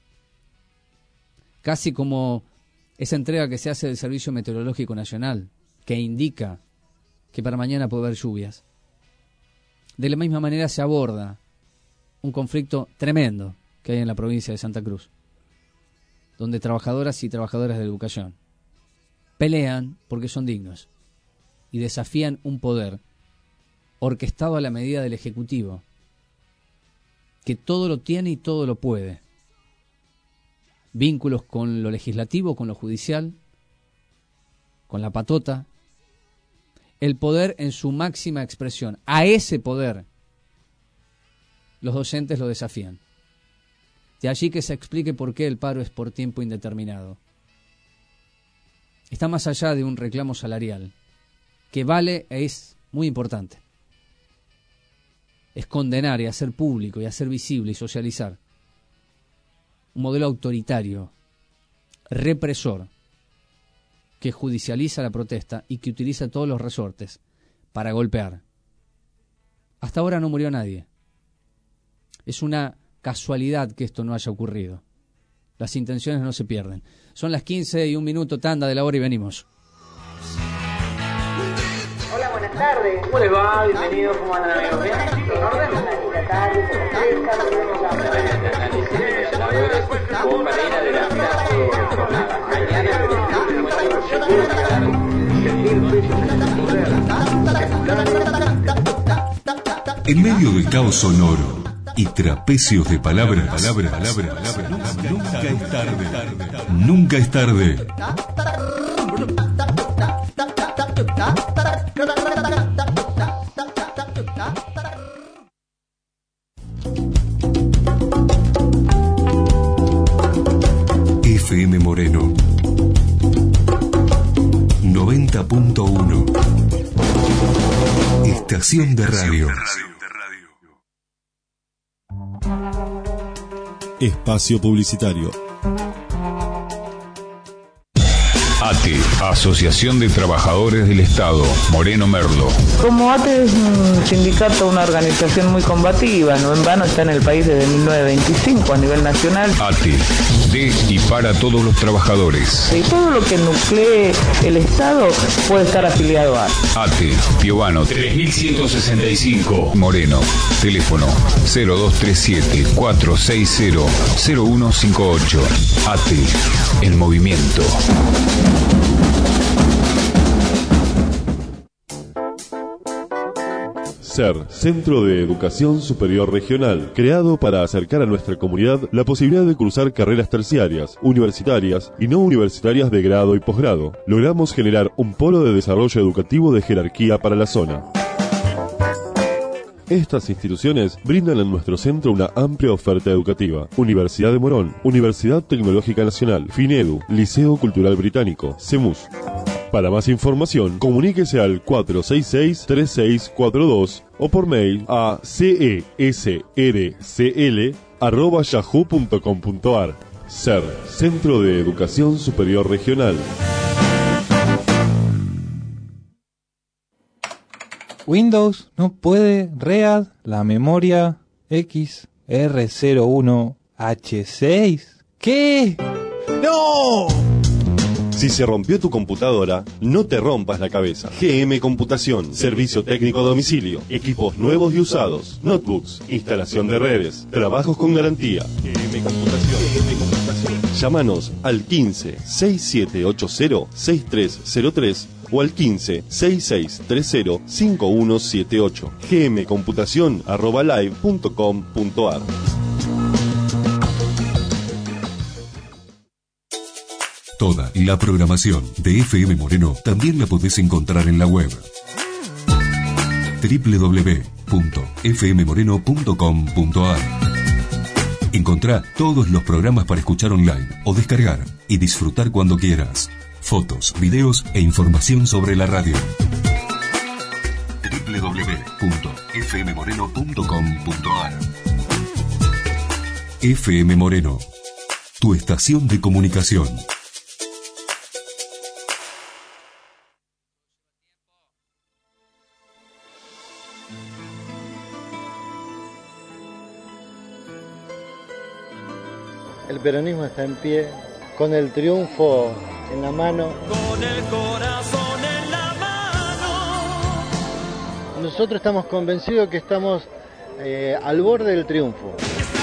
Casi como esa entrega que se hace del Servicio Meteorológico Nacional, que indica que para mañana puede haber lluvias. De la misma manera se aborda un conflicto tremendo que hay en la provincia de Santa Cruz, donde trabajadoras y trabajadores de educación pelean porque son dignos y desafían un poder orquestado a la medida del Ejecutivo, que todo lo tiene y todo lo puede. Vínculos con lo legislativo, con lo judicial, con la patota. El poder en su máxima expresión. A ese poder los docentes lo desafían. De allí que se explique por qué el paro es por tiempo indeterminado. Está más allá de un reclamo salarial, que vale e es muy importante. Es condenar y hacer público y hacer visible y socializar un modelo autoritario, represor, que judicializa la protesta y que utiliza todos los resortes para golpear. Hasta ahora no murió nadie. Es una casualidad que esto no haya ocurrido. Las intenciones no se pierden. Son las 15:01, tanda de la hora y venimos. Hola, buenas tarde. ¿Cómo les va? Bienvenidos, ¿cómo andan amigos? ¿Bien? ¿Todo en orden? Buena tarde, Como para ir adelantando mañana En medio del caos sonoro y trapecios de palabras, nunca es tarde. Nunca es tarde. FM Moreno 90.1 Estación de radio. Espacio publicitario. ATE, Asociación de Trabajadores del Estado, Moreno Merlo. Como ATE es un sindicato, una organización muy combativa, no en vano está en el país desde 1925 a nivel nacional. ATE, de y para todos los trabajadores. Y todo lo que nuclee el Estado puede estar afiliado a ATE, Piovano 3165, Moreno. Teléfono 0237-460-0158. ATE, el movimiento. SER, Centro de Educación Superior Regional, creado para acercar a nuestra comunidad la posibilidad de cursar carreras terciarias, universitarias y no universitarias de grado y posgrado. Logramos generar un polo de desarrollo educativo de jerarquía para la zona. Estas instituciones brindan en nuestro centro una amplia oferta educativa. Universidad de Morón, Universidad Tecnológica Nacional, FINEDU, Liceo Cultural Británico, CEMUS. Para más información, comuníquese al 466-3642 o por mail a cesrcl@yahoo.com.ar. SER, Centro de Educación Superior Regional. Windows no puede read la memoria XR01H6. ¿Qué? ¡No! Si se rompió tu computadora, no te rompas la cabeza. GM Computación, servicio técnico a domicilio, equipos nuevos y usados, notebooks, instalación de redes, trabajos con garantía. GM Computación. Llámanos al 15-6780-6303 o al 15-6630-5178. gmcomputacion@live.com.ar. Toda la programación de FM Moreno también la podés encontrar en la web www.fmmoreno.com.ar. Encontrá todos los programas para escuchar online o descargar y disfrutar cuando quieras. Fotos, videos e información sobre la radio. www.fmmoreno.com.ar. FM Moreno, tu estación de comunicación. El peronismo está en pie, con el triunfo en la mano. Con el corazón en la mano. Nosotros estamos convencidos que estamos al borde del triunfo.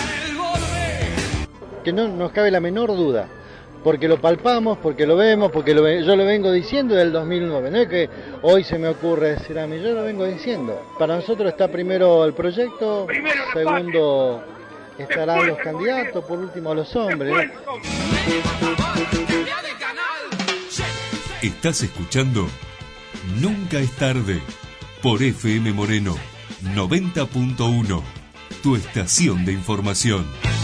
Que no nos cabe la menor duda, porque lo palpamos, porque lo vemos, porque yo lo vengo diciendo desde el 2009. No es que hoy se me ocurre decir a mí, yo lo vengo diciendo. Para nosotros está primero el proyecto, segundo estarán los candidatos, por último los hombres, ¿no? Estás escuchando Nunca es tarde por FM Moreno 90.1, tu estación de información.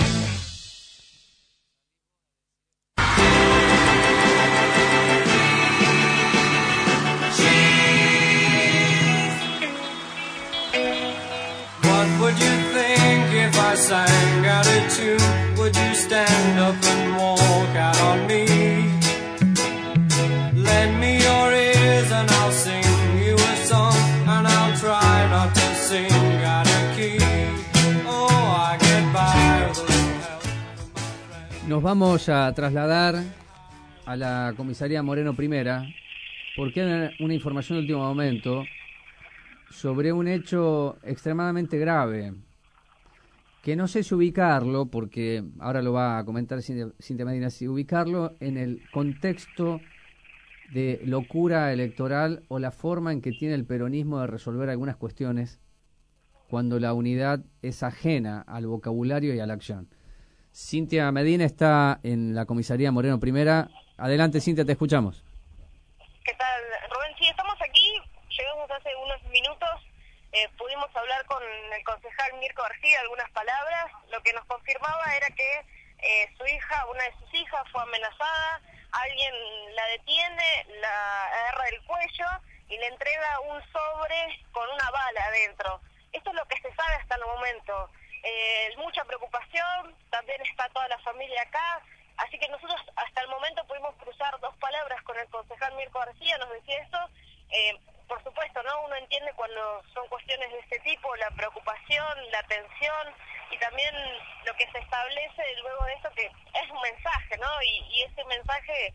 Sang out a tune, would you stand up and walk out on me? Lend me your ears and I'll sing you a song, and I'll try not to sing out of key. Oh, I get by with a little help from my friends. Nos vamos a trasladar a la comisaría Moreno Primera, porque hay una información de último momento sobre un hecho extremadamente grave, que no sé si ubicarlo, porque ahora lo va a comentar Cintia Medina, si ubicarlo en el contexto de locura electoral o la forma en que tiene el peronismo de resolver algunas cuestiones cuando la unidad es ajena al vocabulario y a la acción. Cintia Medina está en la comisaría Moreno Primera. Adelante, Cintia, te escuchamos. ¿Qué tal, Rubén? Sí, estamos aquí, llegamos hace unos minutos, pudimos hablar con el concejal Mirko García algunas palabras. Lo que nos confirmaba era que su hija, una de sus hijas, fue amenazada, alguien la detiene, la agarra del cuello y le entrega un sobre con una bala adentro. Esto es lo que se sabe hasta el momento. Mucha preocupación, también está toda la familia acá, así que nosotros hasta el momento pudimos cruzar dos palabras con el concejal Mirko García, nos decía esto. Por supuesto, ¿no? Uno entiende cuando son cuestiones de este tipo, la preocupación, la tensión y también lo que se establece luego de esto, que es un mensaje, ¿no? Y ese mensaje,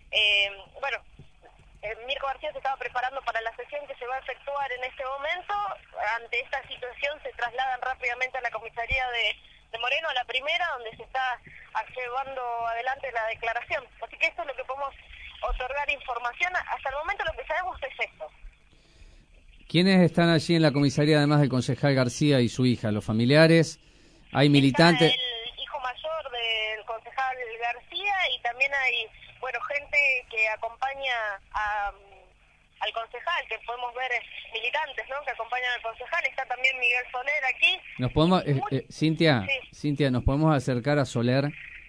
Mirko García se estaba preparando para la sesión que se va a efectuar en este momento. Ante esta situación se trasladan rápidamente a la comisaría de Moreno, a la primera, donde se está llevando adelante la declaración. Así que esto es lo que podemos otorgar información. Hasta el momento lo que sabemos es esto. ¿Quiénes están allí en la comisaría, además del concejal García y su hija? ¿Los familiares? ¿Hay militantes? Está el hijo mayor del concejal García y también hay, gente que acompaña al concejal, que podemos ver militantes, ¿no?, que acompañan al concejal. Está también Miguel Soler aquí. ¿Nos podemos, Cintia, Sí. Cintia, nos podemos acercar a Soler?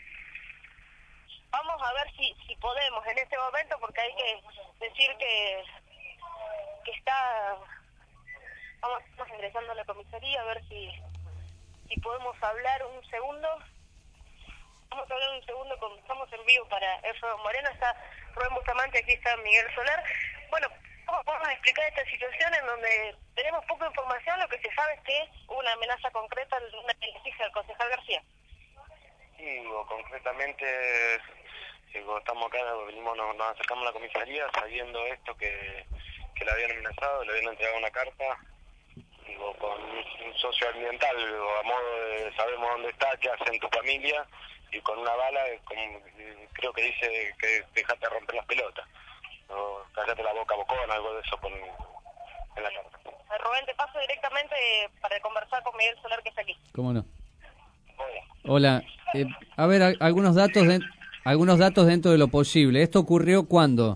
Vamos a ver si podemos en este momento, porque hay que decir que está... Estamos ingresando a la comisaría a ver si podemos hablar un segundo. Vamos a hablar un segundo, estamos en vivo para FM Moreno, está Rubén Bustamante, aquí está Miguel Soler. Bueno, ¿cómo podemos explicar esta situación en donde tenemos poca información? Lo que se sabe es que hubo una amenaza concreta de una hija del concejal García. Sí, concretamente, estamos acá, nos acercamos a la comisaría sabiendo esto, que la habían amenazado, le habían entregado una carta, con un socio ambiental, a modo de sabemos dónde está, qué hace en tu familia, y con una bala, creo que dice que dejate romper las pelotas, o cállate la boca bocón, algo de eso en la carta. Rubén, te paso directamente para conversar con Miguel Soler, que está aquí. ¿Cómo no? Hola. A ver, algunos datos dentro de lo posible. ¿Esto ocurrió cuándo?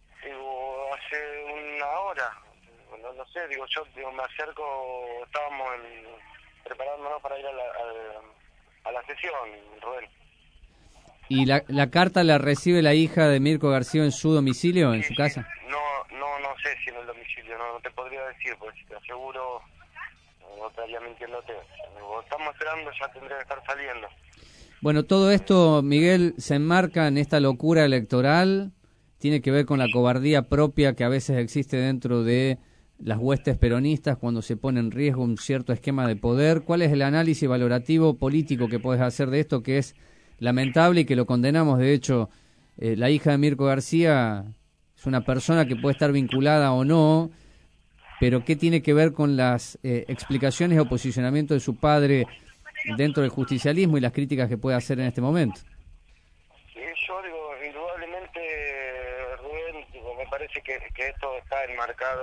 Hace una hora. No sé, yo me acerco, estábamos preparándonos para ir a la sesión, Rubén. ¿Y la carta la recibe la hija de Mirko García en su domicilio, en su casa? No sé si en el domicilio, no te podría decir, porque si te aseguro, no estaría mintiéndote. Estamos esperando, ya tendría que estar saliendo. Bueno, todo esto, Miguel, se enmarca en esta locura electoral, tiene que ver con la cobardía propia que a veces existe dentro de las huestes peronistas cuando se pone en riesgo un cierto esquema de poder. ¿Cuál es el análisis valorativo político que puedes hacer de esto, que es lamentable y que lo condenamos? De hecho, la hija de Mirko García es una persona que puede estar vinculada o no, pero ¿qué tiene que ver con las explicaciones o posicionamiento de su padre dentro del justicialismo y las críticas que puede hacer en este momento? Sí, yo indudablemente, Rubén, me parece que esto está enmarcado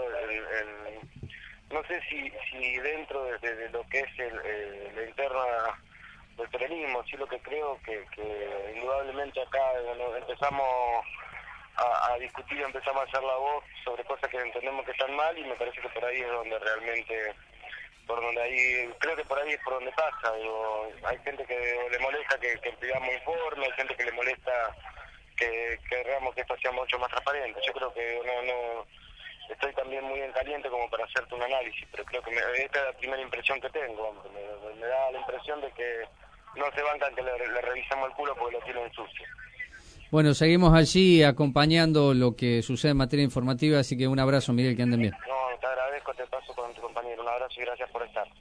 no sé si dentro de lo que es la interna del peronismo. Sí, lo que creo que indudablemente acá empezamos a discutir, empezamos a hacer la voz sobre cosas que entendemos que están mal, y me parece que por ahí es donde realmente, creo que por ahí es por donde pasa. Hay gente que le molesta que pidamos informe, hay gente que le molesta que queramos que esto sea mucho más transparente. Yo creo que no estoy también muy en caliente como para hacerte un análisis, pero creo que esta es la primera impresión que tengo. Me da la impresión de que no se bancan que le revisemos el culo porque lo tienen sucio. Bueno, seguimos allí acompañando lo que sucede en materia informativa, así que un abrazo, Miguel, que anden bien. No, te agradezco, te paso con tu compañero. Un abrazo y gracias por estar.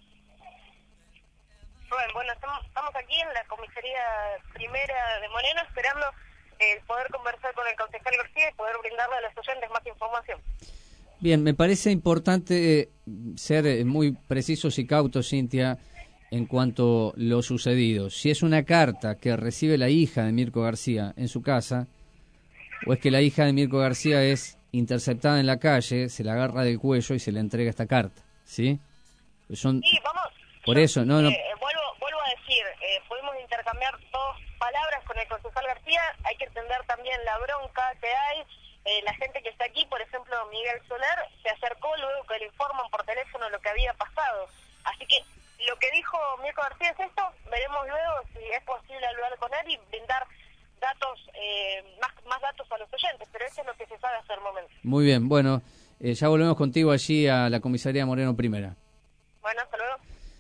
Bueno, estamos aquí en la comisaría primera de Moreno esperando poder conversar con el concejal García y poder brindarle a los oyentes más información. Bien, me parece importante ser muy precisos y cautos, Cintia, en cuanto a lo sucedido. Si es una carta que recibe la hija de Mirko García en su casa, o es que la hija de Mirko García es interceptada en la calle, se la agarra del cuello y se le entrega esta carta, ¿sí? Son... Sí, vamos. Por eso, no... Vuelvo a decir, podemos intercambiar dos palabras con el concejal García, hay que entender también la bronca que hay. La gente que está aquí, por ejemplo, Miguel Soler, se acercó luego que le informan por teléfono lo que había pasado. Así que lo que dijo Mirko García es esto, veremos luego si es posible hablar con él y brindar datos, más datos a los oyentes, pero eso es lo que se sabe hasta el momento. Muy bien, bueno, ya volvemos contigo allí a la comisaría Moreno Primera. Bueno, hasta luego.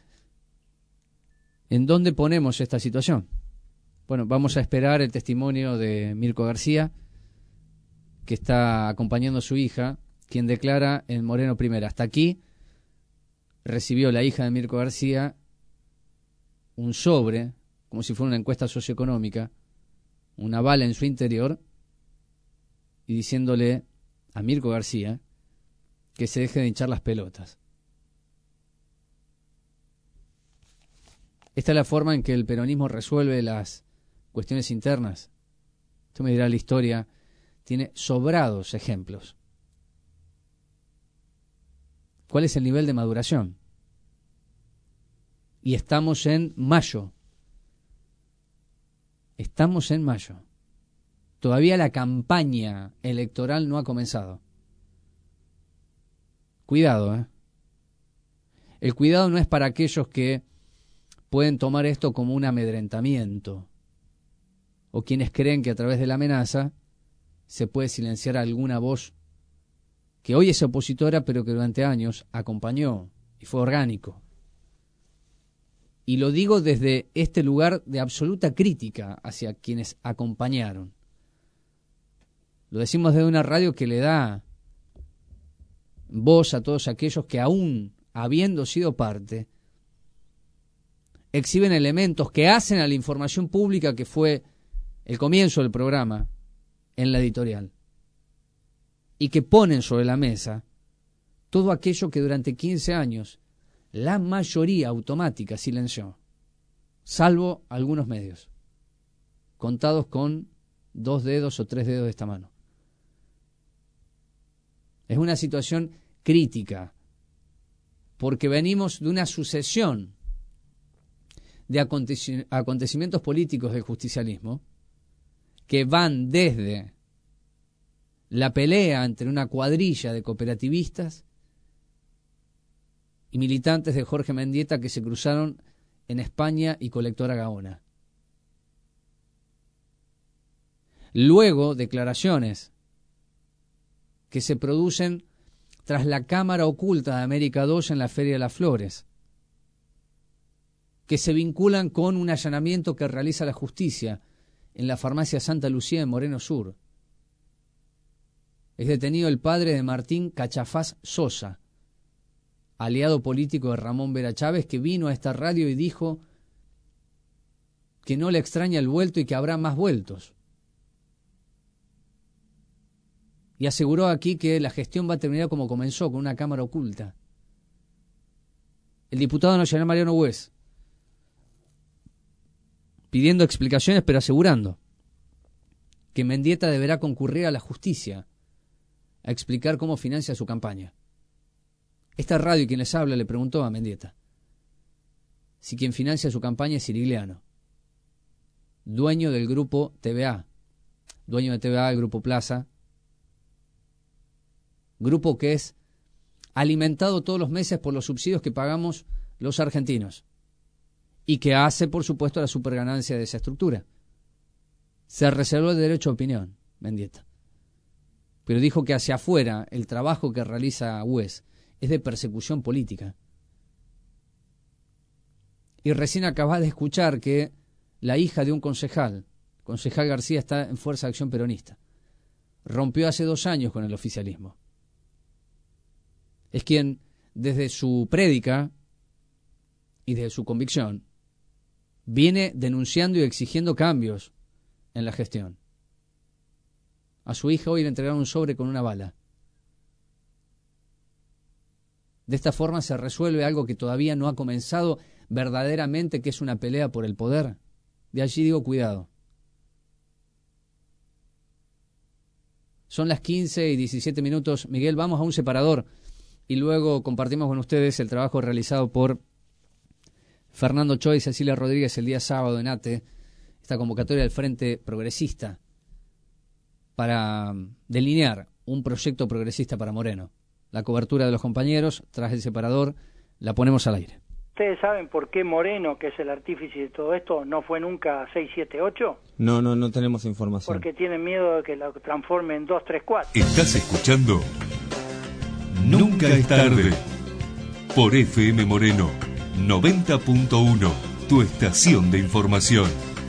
¿En dónde ponemos esta situación? Bueno, vamos a esperar el testimonio de Mirko García, que está acompañando a su hija, quien declara en Moreno Primera. Hasta aquí recibió la hija de Mirko García un sobre, como si fuera una encuesta socioeconómica, una bala en su interior, y diciéndole a Mirko García que se deje de hinchar las pelotas. Esta es la forma en que el peronismo resuelve las cuestiones internas. Usted me dirá, la historia tiene sobrados ejemplos. ¿Cuál es el nivel de maduración? Y estamos en mayo. Estamos en mayo. Todavía la campaña electoral no ha comenzado. Cuidado, ¿eh? El cuidado no es para aquellos que pueden tomar esto como un amedrentamiento, o quienes creen que a través de la amenaza se puede silenciar alguna voz que hoy es opositora, pero que durante años acompañó y fue orgánico. Y lo digo desde este lugar de absoluta crítica hacia quienes acompañaron. Lo decimos desde una radio que le da voz a todos aquellos que, aún habiendo sido parte, exhiben elementos que hacen a la información pública, que fue el comienzo del programa, en la editorial, y que ponen sobre la mesa todo aquello que durante 15 años la mayoría automática silenció, salvo algunos medios, contados con 2 dedos o 3 dedos de esta mano. Es una situación crítica, porque venimos de una sucesión de acontecimientos políticos del justicialismo que van desde la pelea entre una cuadrilla de cooperativistas y militantes de Jorge Mendieta que se cruzaron en España y Colectora Gaona. Luego, declaraciones que se producen tras la cámara oculta de América II en la Feria de las Flores, que se vinculan con un allanamiento que realiza la justicia en la farmacia Santa Lucía en Moreno Sur. Es detenido el padre de Martín Cachafaz Sosa, aliado político de Ramón Vera Chávez, que vino a esta radio y dijo que no le extraña el vuelto y que habrá más vueltos. Y aseguró aquí que la gestión va a terminar como comenzó, con una cámara oculta. El diputado nacional Mariano Hues, pidiendo explicaciones, pero asegurando que Mendieta deberá concurrir a la justicia a explicar cómo financia su campaña. Esta radio, quien les habla, le preguntó a Mendieta si quien financia su campaña es Sirigliano, dueño del grupo TVA, dueño de TVA, el grupo Plaza, grupo que es alimentado todos los meses por los subsidios que pagamos los argentinos, y que hace, por supuesto, la superganancia de esa estructura. Se reservó el derecho a opinión, Mendieta, pero dijo que hacia afuera el trabajo que realiza Hues es de persecución política. Y recién acabás de escuchar que la hija de un concejal García, está en Fuerza de Acción Peronista. Rompió hace 2 años con el oficialismo. Es quien, desde su prédica y desde su convicción, viene denunciando y exigiendo cambios en la gestión. A su hija hoy le entregaron un sobre con una bala. De esta forma se resuelve algo que todavía no ha comenzado verdaderamente, que es una pelea por el poder. De allí digo, cuidado. Son las 15:17. Miguel, vamos a un separador y luego compartimos con ustedes el trabajo realizado por Fernando Choy y Cecilia Rodríguez el día sábado en ATE, esta convocatoria del Frente Progresista para delinear un proyecto progresista para Moreno. La cobertura de los compañeros tras el separador la ponemos al aire. ¿Ustedes saben por qué Moreno, que es el artífice de todo esto, no fue nunca 678? No tenemos información. Porque tienen miedo de que lo transforme en 234. Estás escuchando Nunca es tarde por FM Moreno 90.1, tu estación de información.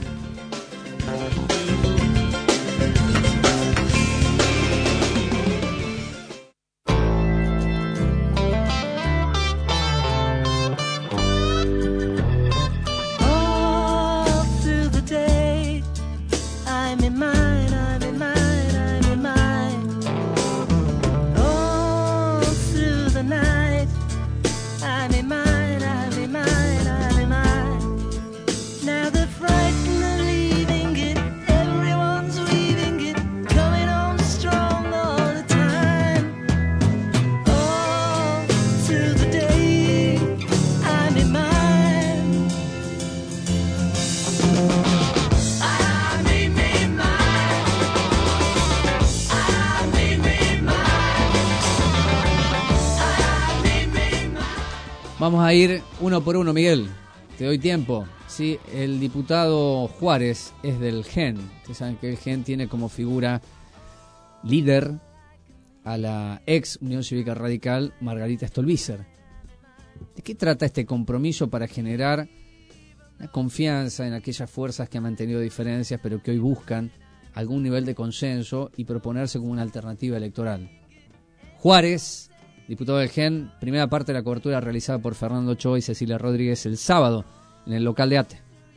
Vamos a ir uno por uno, Miguel. Te doy tiempo. Sí, el diputado Juárez es del GEN. Ustedes saben que el GEN tiene como figura líder a la ex Unión Cívica Radical Margarita Stolbizer. ¿De qué trata este compromiso para generar una confianza en aquellas fuerzas que han mantenido diferencias pero que hoy buscan algún nivel de consenso y proponerse como una alternativa electoral? Juárez, diputado del GEN, primera parte de la cobertura realizada por Fernando Choy y Cecilia Rodríguez el sábado en el local de ATE.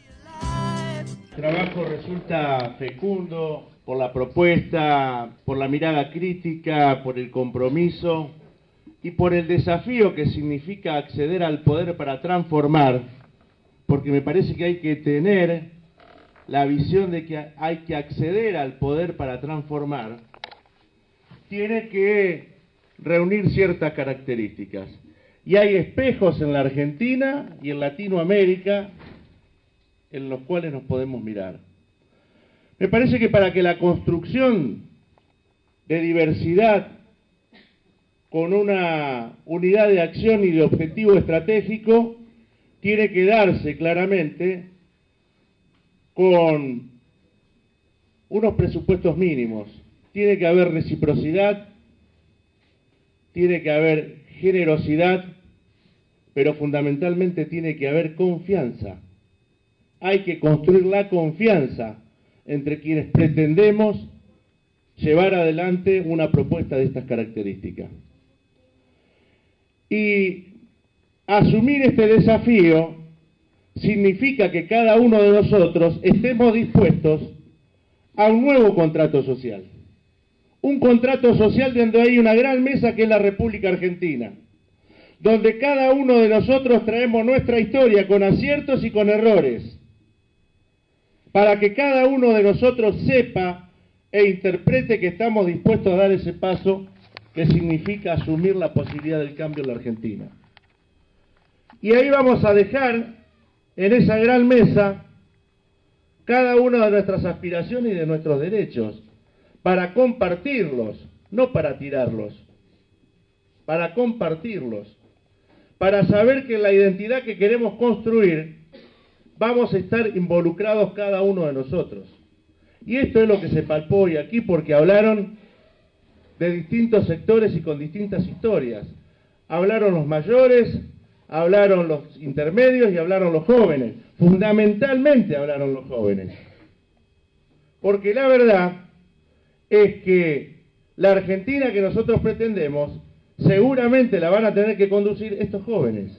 El trabajo resulta fecundo por la propuesta, por la mirada crítica, por el compromiso y por el desafío que significa acceder al poder para transformar, porque me parece que hay que tener la visión de que hay que acceder al poder para transformar, tiene que reunir ciertas características. Y hay espejos en la Argentina y en Latinoamérica en los cuales nos podemos mirar. Me parece que para que la construcción de diversidad con una unidad de acción y de objetivo estratégico tiene que darse claramente con unos presupuestos mínimos. Tiene que haber reciprocidad, tiene que haber generosidad, pero fundamentalmente tiene que haber confianza. Hay que construir la confianza entre quienes pretendemos llevar adelante una propuesta de estas características. Y asumir este desafío significa que cada uno de nosotros estemos dispuestos a un nuevo contrato social. Un contrato social donde hay una gran mesa que es la República Argentina, donde cada uno de nosotros traemos nuestra historia con aciertos y con errores, para que cada uno de nosotros sepa e interprete que estamos dispuestos a dar ese paso que significa asumir la posibilidad del cambio en la Argentina. Y ahí vamos a dejar en esa gran mesa cada una de nuestras aspiraciones y de nuestros derechos, para compartirlos, no para tirarlos, para compartirlos, para saber que en la identidad que queremos construir vamos a estar involucrados cada uno de nosotros. Y esto es lo que se palpó hoy aquí, porque hablaron de distintos sectores y con distintas historias. Hablaron los mayores, hablaron los intermedios y hablaron los jóvenes. Fundamentalmente hablaron los jóvenes. Porque la verdad es que la Argentina que nosotros pretendemos seguramente la van a tener que conducir estos jóvenes.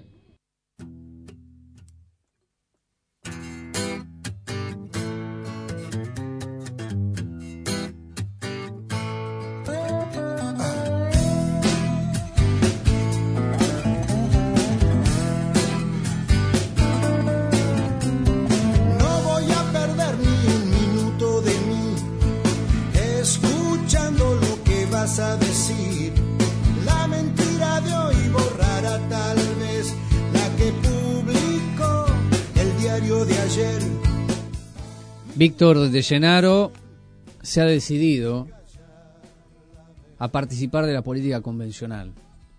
Víctor de Llenaro se ha decidido a participar de la política convencional.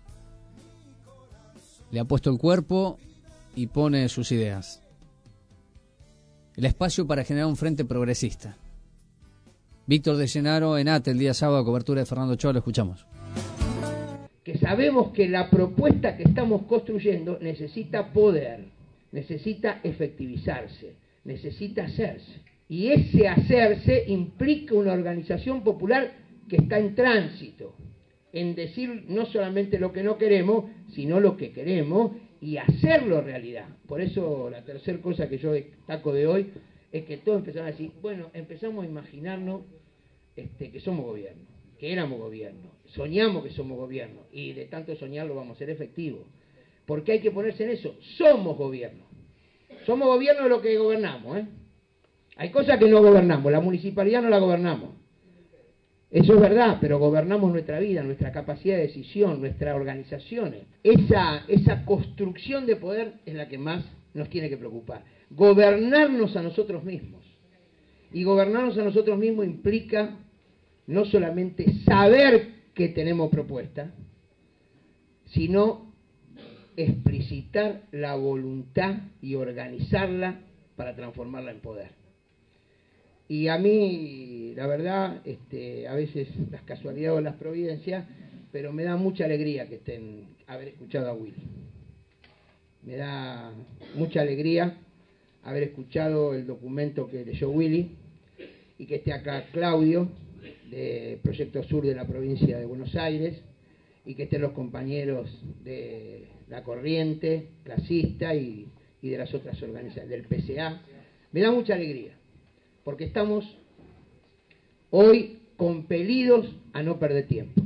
Le ha puesto el cuerpo y pone sus ideas. El espacio para generar un frente progresista. Víctor de Llenaro en ATE el día sábado, cobertura de Fernando Ochoa, lo escuchamos. Que sabemos que la propuesta que estamos construyendo necesita poder, necesita efectivizarse, necesita hacerse. Y ese hacerse implica una organización popular que está en tránsito, en decir no solamente lo que no queremos, sino lo que queremos y hacerlo realidad. Por eso la tercera cosa que yo destaco de hoy es que todos empezaron a decir, bueno, empezamos a imaginarnos que somos gobierno, que éramos gobierno, soñamos que somos gobierno y de tanto soñarlo vamos a ser efectivos. Porque hay que ponerse en eso, somos gobierno de lo que gobernamos, ¿eh? Hay cosas que no gobernamos, la municipalidad no la gobernamos. Eso es verdad, pero gobernamos nuestra vida, nuestra capacidad de decisión, nuestras organizaciones. Esa construcción de poder es la que más nos tiene que preocupar. Gobernarnos a nosotros mismos. Y gobernarnos a nosotros mismos implica no solamente saber que tenemos propuestas, sino explicitar la voluntad y organizarla para transformarla en poder. Y a mí, la verdad, a veces las casualidades o las providencias, pero me da mucha alegría que haber escuchado a Willy. Me da mucha alegría haber escuchado el documento que leyó Willy y que esté acá Claudio, de Proyecto Sur de la provincia de Buenos Aires, y que estén los compañeros de La Corriente, Clasista y de las otras organizaciones, del PCA. Me da mucha alegría, porque estamos hoy compelidos a no perder tiempo.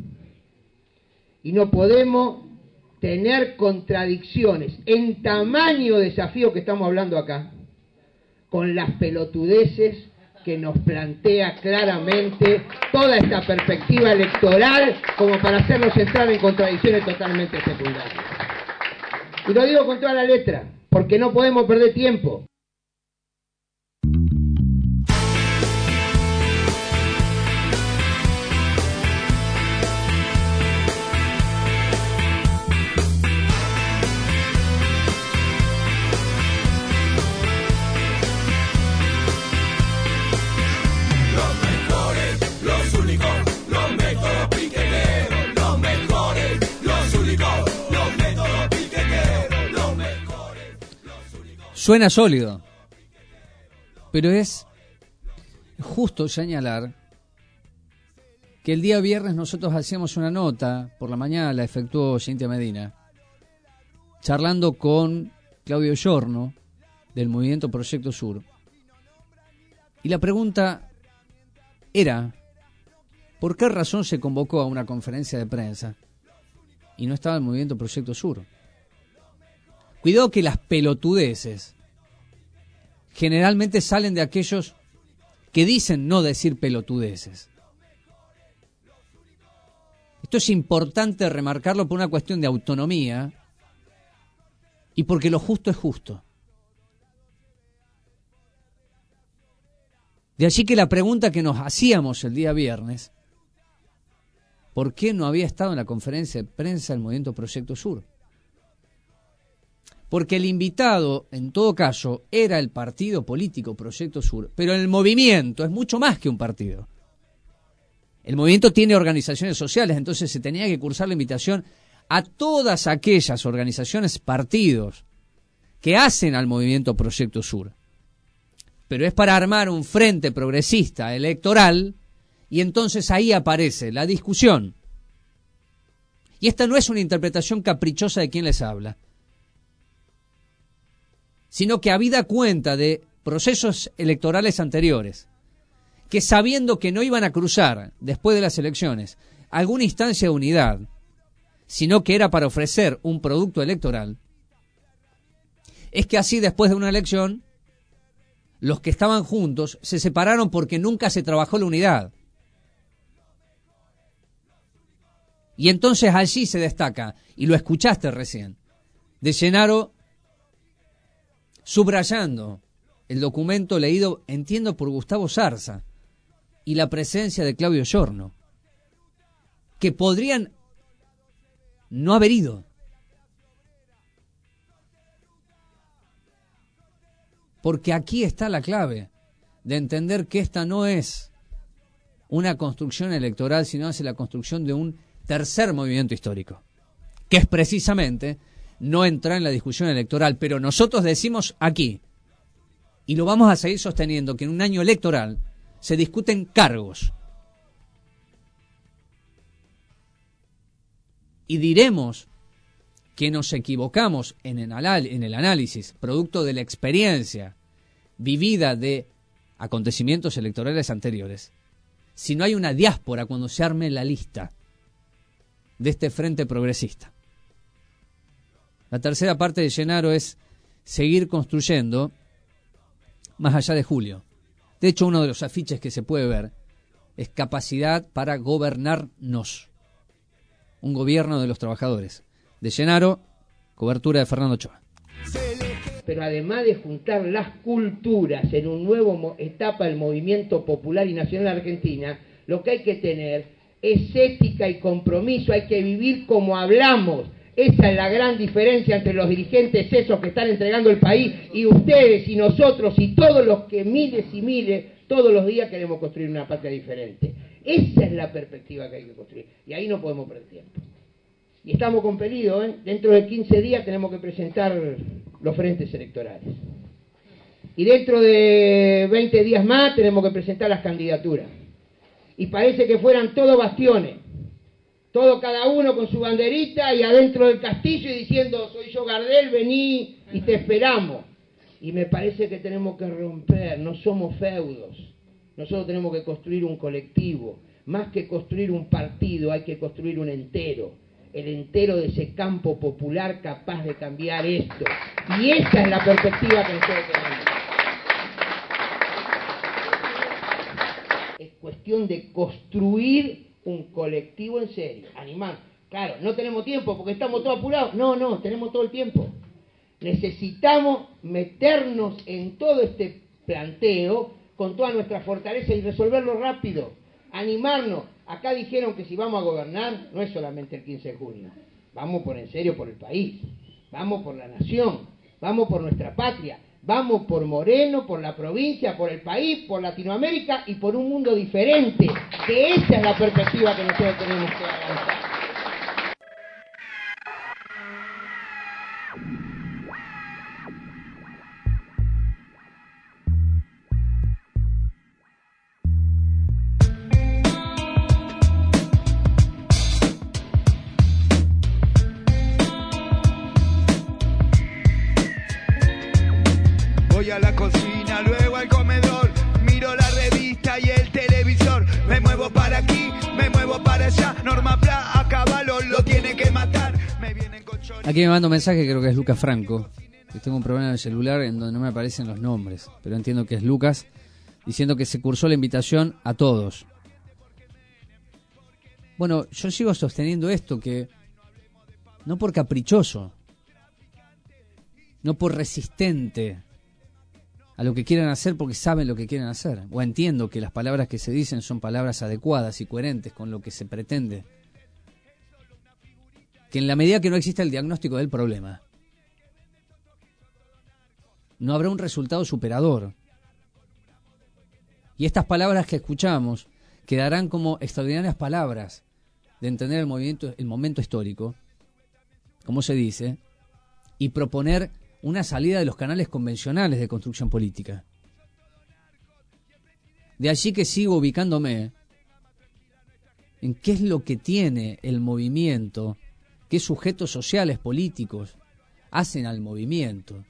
Y no podemos tener contradicciones en tamaño desafío que estamos hablando acá, con las pelotudeces que nos plantea claramente toda esta perspectiva electoral como para hacernos entrar en contradicciones totalmente secundarias. Y lo digo con toda la letra, porque no podemos perder tiempo. Suena sólido, pero es justo señalar que el día viernes nosotros hacíamos una nota, por la mañana la efectuó Cintia Medina, charlando con Claudio Giorno, del Movimiento Proyecto Sur. Y la pregunta era, ¿por qué razón se convocó a una conferencia de prensa y no estaba el Movimiento Proyecto Sur? Cuidado que las pelotudeces generalmente salen de aquellos que dicen no decir pelotudeces. Esto es importante remarcarlo por una cuestión de autonomía y porque lo justo es justo. De allí que la pregunta que nos hacíamos el día viernes, ¿por qué no había estado en la conferencia de prensa del Movimiento Proyecto Sur? Porque el invitado, en todo caso, era el partido político Proyecto Sur, pero el movimiento es mucho más que un partido. El movimiento tiene organizaciones sociales, entonces se tenía que cursar la invitación a todas aquellas organizaciones, partidos, que hacen al Movimiento Proyecto Sur. Pero es para armar un frente progresista electoral, y entonces ahí aparece la discusión. Y esta no es una interpretación caprichosa de quien les habla, sino que habida cuenta de procesos electorales anteriores, que sabiendo que no iban a cruzar, después de las elecciones, alguna instancia de unidad, sino que era para ofrecer un producto electoral, es que así después de una elección, los que estaban juntos se separaron porque nunca se trabajó la unidad. Y entonces allí se destaca, y lo escuchaste recién, de Llenaro subrayando el documento leído, entiendo, por Gustavo Zarza y la presencia de Claudio Giorno, que podrían no haber ido. Porque aquí está la clave de entender que esta no es una construcción electoral, sino es la construcción de un tercer movimiento histórico, que es precisamente no entrar en la discusión electoral. Pero nosotros decimos aquí, y lo vamos a seguir sosteniendo, que en un año electoral se discuten cargos. Y diremos que nos equivocamos en el análisis, producto de la experiencia vivida de acontecimientos electorales anteriores, si no hay una diáspora cuando se arme la lista de este frente progresista. La tercera parte de Llenaro es seguir construyendo más allá de julio. De hecho, uno de los afiches que se puede ver es capacidad para gobernarnos. Un gobierno de los trabajadores. De Llenaro, cobertura de Fernando Ochoa. Pero además de juntar las culturas en una nueva etapa del movimiento popular y nacional argentina, lo que hay que tener es ética y compromiso, hay que vivir como hablamos. Esa es la gran diferencia entre los dirigentes esos que están entregando el país y ustedes y nosotros y todos los que miles y miles todos los días queremos construir una patria diferente. Esa es la perspectiva que hay que construir y ahí no podemos perder tiempo. Y estamos compelidos, dentro de 15 días tenemos que presentar los frentes electorales. Y dentro de 20 días más tenemos que presentar las candidaturas. Y parece que fueran todos bastiones. Todo cada uno con su banderita y adentro del castillo y diciendo, soy yo Gardel, vení y te esperamos. Y me parece que tenemos que romper, no somos feudos. Nosotros tenemos que construir un colectivo. Más que construir un partido, hay que construir un entero. El entero de ese campo popular capaz de cambiar esto. Y esa es la perspectiva que nosotros tenemos. Es cuestión de construir un colectivo en serio, animar. Claro, no tenemos tiempo porque estamos todos apurados. No, tenemos todo el tiempo. Necesitamos meternos en todo este planteo con toda nuestra fortaleza y resolverlo rápido. Animarnos. Acá dijeron que si vamos a gobernar, no es solamente el 15 de junio. Vamos por en serio por el país. Vamos por la nación. Vamos por nuestra patria. Vamos por Moreno, por la provincia, por el país, por Latinoamérica y por un mundo diferente. Que esa es la perspectiva que nosotros tenemos que avanzar. Voy a la cocina, luego al comedor, miro la revista y el televisor, me muevo para aquí, me muevo para allá, Norma Pla a caballo lo tiene que matar, me vienen con chorizo. Aquí me manda un mensaje, creo que es Lucas Franco, que tengo un problema en el celular en donde no me aparecen los nombres, pero entiendo que es Lucas, diciendo que se cursó la invitación a todos. Bueno, yo sigo sosteniendo esto, que no por caprichoso, no por resistente a lo que quieran hacer porque saben lo que quieren hacer, o entiendo que las palabras que se dicen son palabras adecuadas y coherentes con lo que se pretende, que en la medida que no exista el diagnóstico del problema, no habrá un resultado superador. Y estas palabras que escuchamos quedarán como extraordinarias palabras de entender el momento histórico, como se dice, y proponer una salida de los canales convencionales de construcción política. De allí que sigo ubicándome en qué es lo que tiene el movimiento, qué sujetos sociales políticos hacen al movimiento.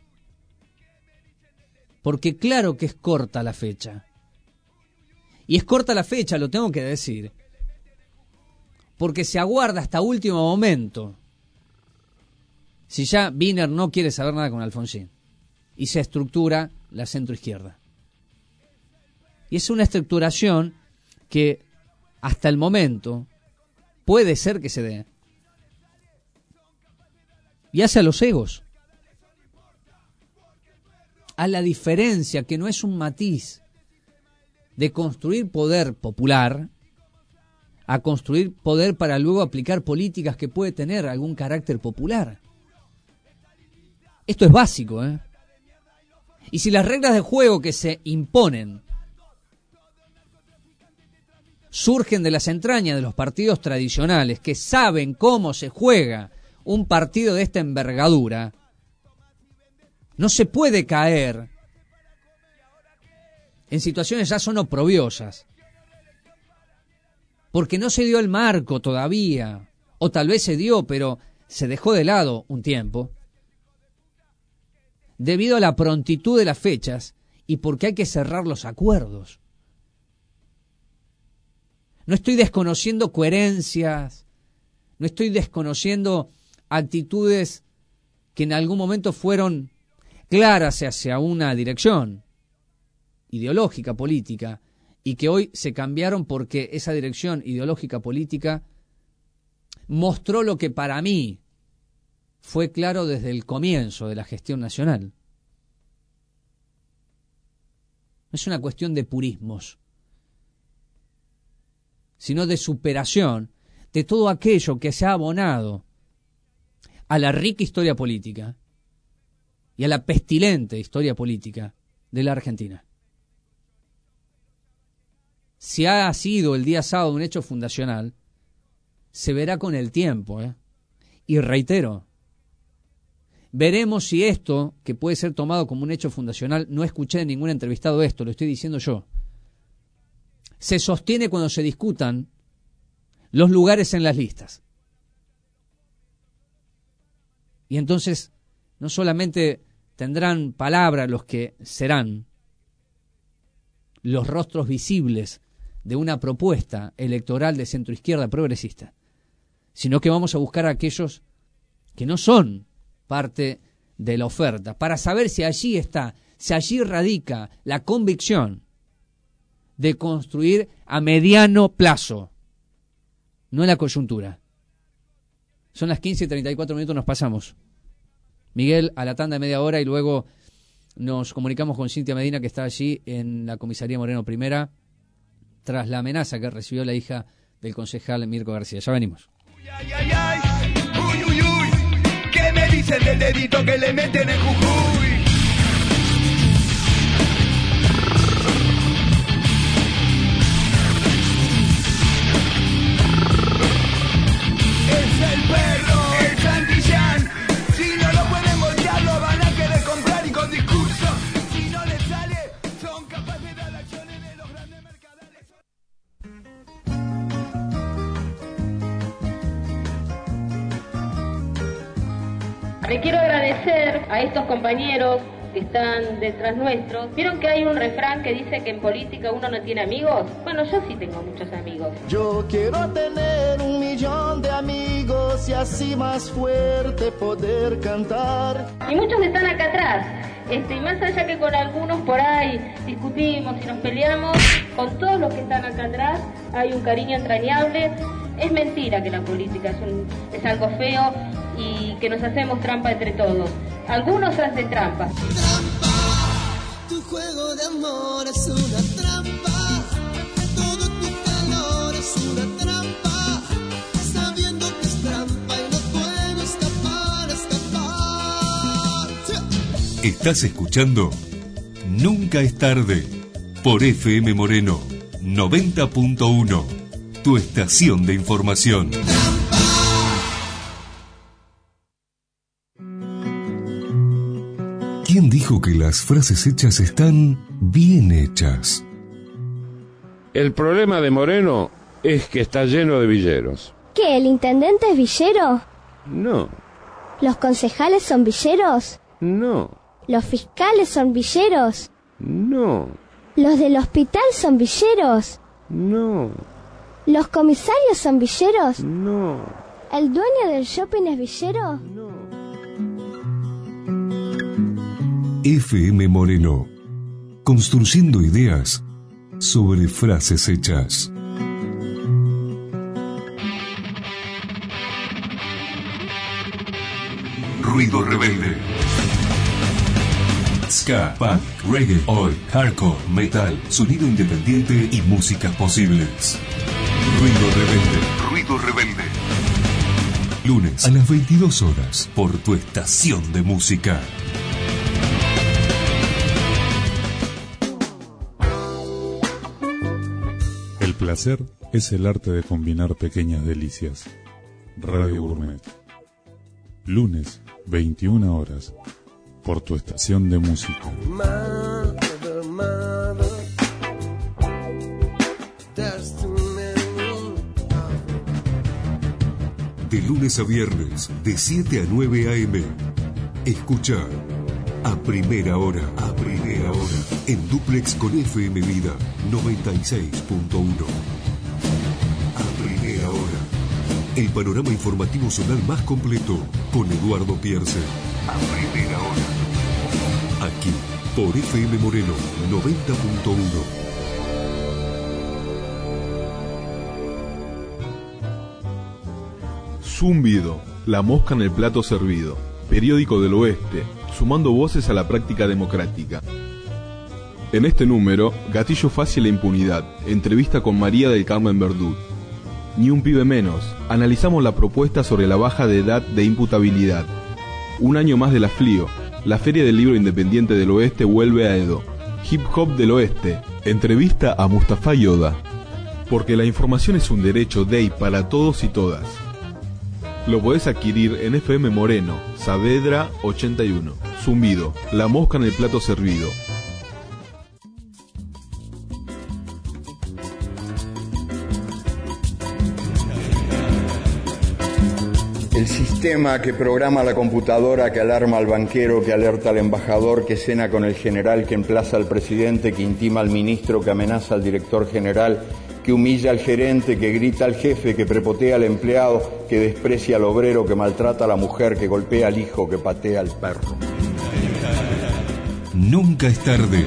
Porque claro que es corta la fecha. Y es corta la fecha, lo tengo que decir, porque se aguarda hasta último momento si ya Wiener no quiere saber nada con Alfonsín y se estructura la centroizquierda. Y es una estructuración que hasta el momento puede ser que se dé y hace a los egos. a la diferencia, que no es un matiz, de construir poder popular a construir poder para luego aplicar políticas que puede tener algún carácter popular. Esto es básico, ¿eh? Y si las reglas de juego que se imponen surgen de las entrañas de los partidos tradicionales, que saben cómo se juega un partido de esta envergadura, no se puede caer en situaciones ya son oprobiosas, porque no se dio el marco todavía, o tal vez se dio, pero se dejó de lado un tiempo, debido a la prontitud de las fechas y porque hay que cerrar los acuerdos. No estoy desconociendo coherencias, no estoy desconociendo actitudes que en algún momento fueron claras hacia una dirección ideológica, política, y que hoy se cambiaron porque esa dirección ideológica, política, mostró lo que para mí fue claro desde el comienzo de la gestión nacional. No es una cuestión de purismos, sino de superación de todo aquello que se ha abonado a la rica historia política y a la pestilente historia política de la Argentina. Si ha sido el día sábado un hecho fundacional, se verá con el tiempo, ¿eh? Y reitero, veremos si esto, que puede ser tomado como un hecho fundacional, no escuché en ningún entrevistado esto, lo estoy diciendo yo, se sostiene cuando se discutan los lugares en las listas. Y entonces, no solamente tendrán palabra los que serán los rostros visibles de una propuesta electoral de centroizquierda progresista, sino que vamos a buscar a aquellos que no son parte de la oferta, para saber si allí está, si allí radica la convicción de construir a mediano plazo, no en la coyuntura. Son las 15:34, nos pasamos. Miguel, a la tanda de media hora y luego nos comunicamos con Cintia Medina, que está allí en la comisaría Moreno I, tras la amenaza que recibió la hija del concejal Mirko García. Ya venimos. Uy, uy, uy, ¿qué me dicen del dedito que le meten en Jujuy? Es el perro, el Santillán. Si no lo pueden voltear, lo van a querer comprar y con discurso. Si no les sale, son capaces de dar acciones de los grandes mercadales. Le quiero agradecer a estos compañeros que están detrás nuestros. ¿Vieron que hay un refrán que dice que en política uno no tiene amigos? Bueno, yo sí tengo muchos amigos. Yo quiero tener 1.000.000 de amigos y así más fuerte poder cantar. Y muchos están acá atrás. Y más allá que con algunos por ahí discutimos y nos peleamos, con todos los que están acá atrás hay un cariño entrañable. Es mentira que la política es algo feo y que nos hacemos trampa entre todos. Algunos hacen trampa. Tu juego de amor es una trampa. Todo tu calor es una trampa. Sabiendo que es trampa y no puedo escapar. Estás escuchando Nunca es tarde por FM Moreno 90.1, tu estación de información. ¿Quién dijo que las frases hechas están bien hechas? El problema de Moreno es que está lleno de villeros. ¿Qué, el intendente es villero? No. ¿Los concejales son villeros? No. ¿Los fiscales son villeros? No. ¿Los del hospital son villeros? No. ¿Los comisarios son villeros? No. ¿El dueño del shopping es villero? No. FM Moreno, construyendo ideas sobre frases hechas. Ruido rebelde. ska, punk, reggae, oi, hardcore, metal, sonido independiente y músicas posibles. Ruido Rebelde. Ruido Rebelde. Lunes a las 22 horas por tu estación de música. El placer es el arte de combinar pequeñas delicias. Radio Gourmet. Lunes, 21 horas, por tu estación de música. De lunes a viernes, de 7 a 9 a.m. Escucha A Primera Hora, en dúplex con FM Vida 96.1. A Primera Hora, el panorama informativo zonal más completo con Eduardo Pierce. A Primera Hora, aquí por FM Moreno 90.1. Zumbido, la mosca en el plato servido. Periódico del Oeste, sumando voces a la práctica democrática. En este número, gatillo fácil e impunidad. Entrevista con María del Carmen Verdú. Ni un pibe menos. Analizamos la propuesta sobre la baja de edad de imputabilidad. Un año más de la FLIO. La Feria del Libro Independiente del Oeste vuelve a Edo. Hip Hop del Oeste. Entrevista a Mustafa Yoda. Porque la información es un derecho de y para todos y todas. Lo podés adquirir en FM Moreno, Saavedra 81. Zumbido, la mosca en el plato servido. El sistema que programa la computadora, que alarma al banquero, que alerta al embajador, que cena con el general, que emplaza al presidente, que intima al ministro, que amenaza al director general, que humilla al gerente, que grita al jefe, que prepotea al empleado, que desprecia al obrero, que maltrata a la mujer, que golpea al hijo, que patea al perro. Nunca es tarde.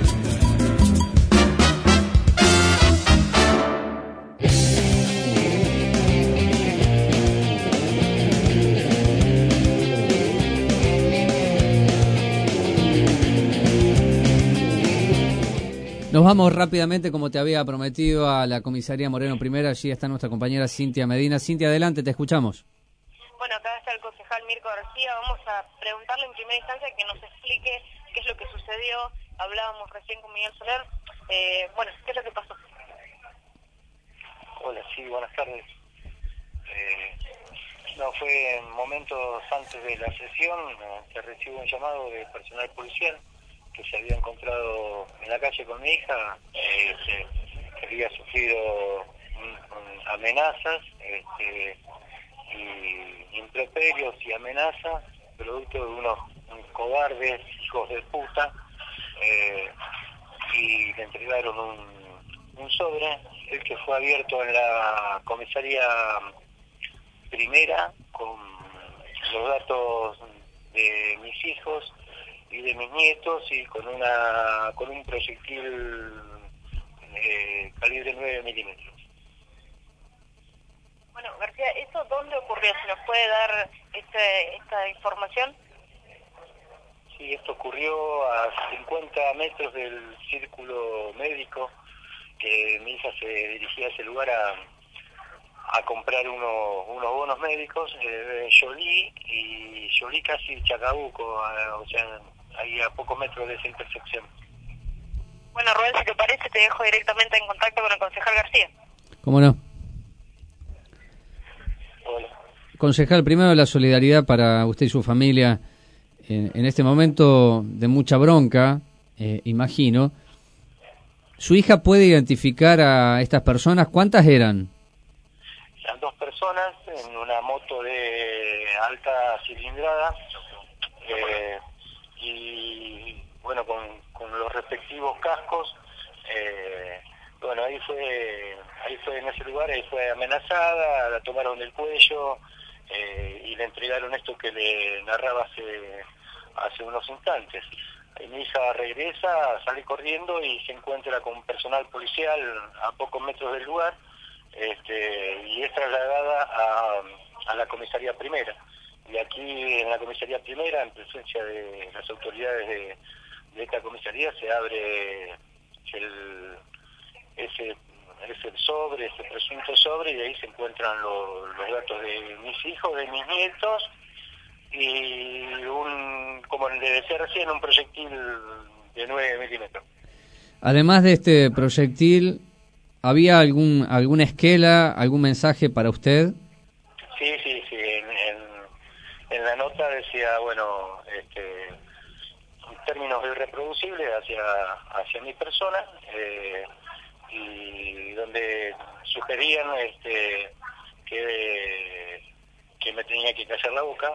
Nos vamos rápidamente, como te había prometido, a la comisaría Moreno Primera. Allí está nuestra compañera Cintia Medina. Cintia, adelante, te escuchamos. Bueno, acá está el concejal Mirko García. Vamos a preguntarle en primera instancia que nos explique qué es lo que sucedió. Hablábamos recién con Miguel Soler. Bueno, ¿qué es lo que pasó? Hola, sí, buenas tardes. No, fue en momentos antes de la sesión que recibo un llamado de personal policial que se había encontrado en la calle con mi hija, que había sufrido amenazas y improperios y amenazas producto de unos cobardes hijos de puta, y le entregaron un sobre, el que fue abierto en la comisaría primera con los datos de mis hijos y de mis nietos, y con un proyectil calibre 9 milímetros. Bueno, García, ¿eso dónde ocurrió? ¿Se nos puede dar esta información? Sí, esto ocurrió a 50 metros del círculo médico, que mi hija se dirigía a ese lugar a comprar unos bonos médicos, Jolie y Jolie casi Chacabuco, o sea, ahí a pocos metros de esa intersección. Bueno, Rubén, si te parece, te dejo directamente en contacto con el concejal García. ¿Cómo no? Hola. Concejal, primero la solidaridad para usted y su familia en este momento de mucha bronca, imagino. ¿Su hija puede identificar a estas personas? ¿Cuántas eran? Eran dos personas en una moto de alta cilindrada, y bueno, con los respectivos cascos. Bueno, ahí fue en ese lugar, ahí fue amenazada, la tomaron del cuello, y le entregaron esto que le narraba hace unos instantes. Y mi hija regresa, sale corriendo y se encuentra con personal policial a pocos metros del lugar, y es trasladada a la comisaría primera. Y aquí en la comisaría primera, en presencia de las autoridades esta comisaría se abre ese presunto sobre, y ahí se encuentran los datos de mis hijos, de mis nietos, y como le decía recién, un proyectil de 9 milímetros. Además de este proyectil, ¿había alguna esquela, algún mensaje para usted? Sí. En la nota decía, bueno, términos irreproducibles hacia mi persona, y donde sugerían que me tenía que callar la boca,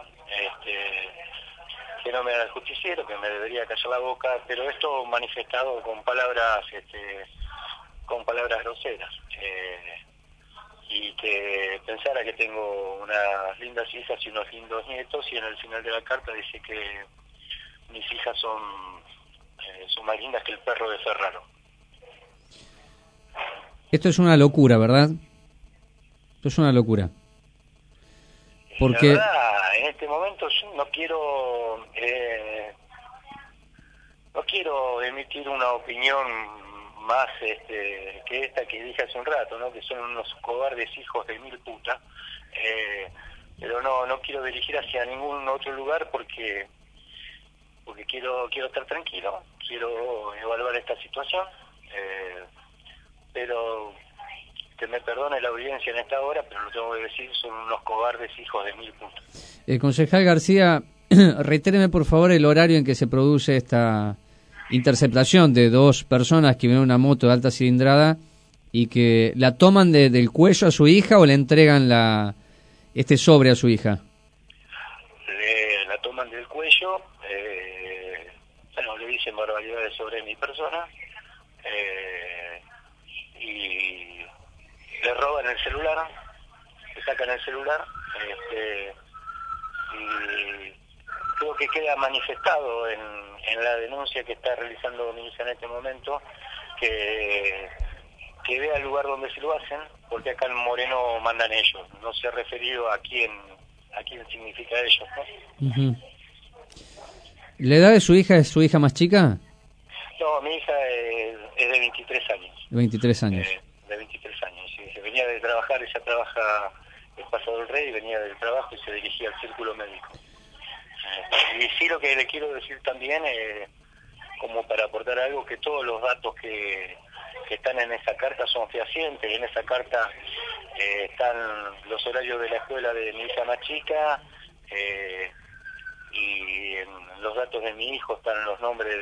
que no me era el justiciero, que me debería callar la boca, pero esto manifestado con palabras groseras, y que pensara que tengo unas lindas hijas y unos lindos nietos, y en el final de la carta dice que mis hijas son más lindas que el perro de Ferraro. Esto es una locura, ¿verdad? Esto es una locura. Porque la verdad, en este momento yo no quiero emitir una opinión más que esta que dije hace un rato, ¿no? Que son unos cobardes hijos de mil putas, pero no quiero dirigir hacia ningún otro lugar porque quiero estar tranquilo, quiero evaluar esta situación, pero que me perdone la audiencia en esta hora, pero lo tengo que decir, son unos cobardes hijos de mil putas. Concejal García, reitéreme por favor el horario en que se produce esta interceptación de dos personas que vienen en una moto de alta cilindrada y que la toman del cuello a su hija, o le entregan este sobre a su hija. La toman del cuello, le dicen barbaridades sobre mi persona, y le roban el celular, le sacan el celular, y creo que queda manifestado en la denuncia que está realizando mi hija en este momento, que vea el lugar donde se lo hacen, porque acá en Moreno mandan ellos, no se ha referido a quién significa ellos, ¿no? Uh-huh. ¿La edad de su hija es su hija más chica? No, mi hija es de 23 años. De 23 años. De 23 años, sí. Se venía de trabajar, ella trabaja en Paso del Rey, venía del trabajo y se dirigía al círculo médico. Y sí, lo que le quiero decir también, como para aportar algo, que todos los datos que están en esa carta son fehacientes, y en esa carta están los horarios de la escuela de mi hija más chica, y en los datos de mi hijo están los nombres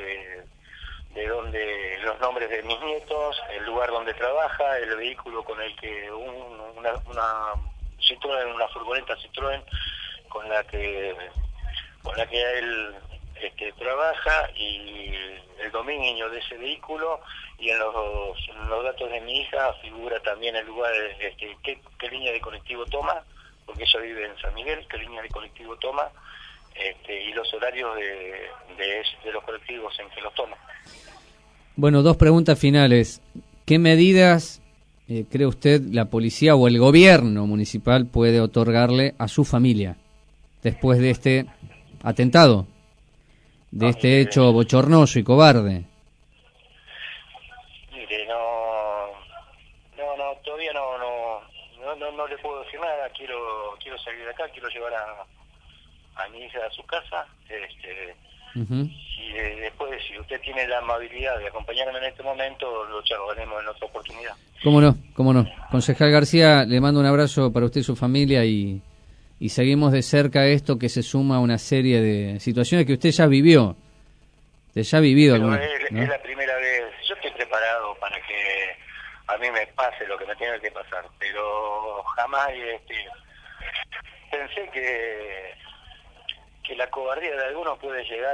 los nombres de mis nietos, el lugar donde trabaja, el vehículo con el que una Citroën, una furgoneta Citroën con la que él trabaja, y el dominio de ese vehículo, y en los datos de mi hija figura también el lugar, qué línea de colectivo toma, porque ella vive en San Miguel, qué línea de colectivo toma, y los horarios de los colectivos en que los toma. Bueno, dos preguntas finales. ¿Qué medidas cree usted la policía o el gobierno municipal puede otorgarle a su familia después de este atentado, de este hecho bochornoso y cobarde? Mire, todavía no le puedo decir nada. Quiero salir de acá, quiero llevar a mi hija a su casa, Uh-huh. y después, si usted tiene la amabilidad de acompañarme en este momento, lo charlaremos en otra oportunidad. Cómo no. Concejal García, le mando un abrazo para usted y su familia, y seguimos de cerca esto, que se suma a una serie de situaciones que usted ya vivió. Usted ya ha vivido algunas, ¿no? Es la primera vez. Yo estoy preparado para que a mí me pase lo que me tenga que pasar, pero jamás pensé que la cobardía de algunos puede llegar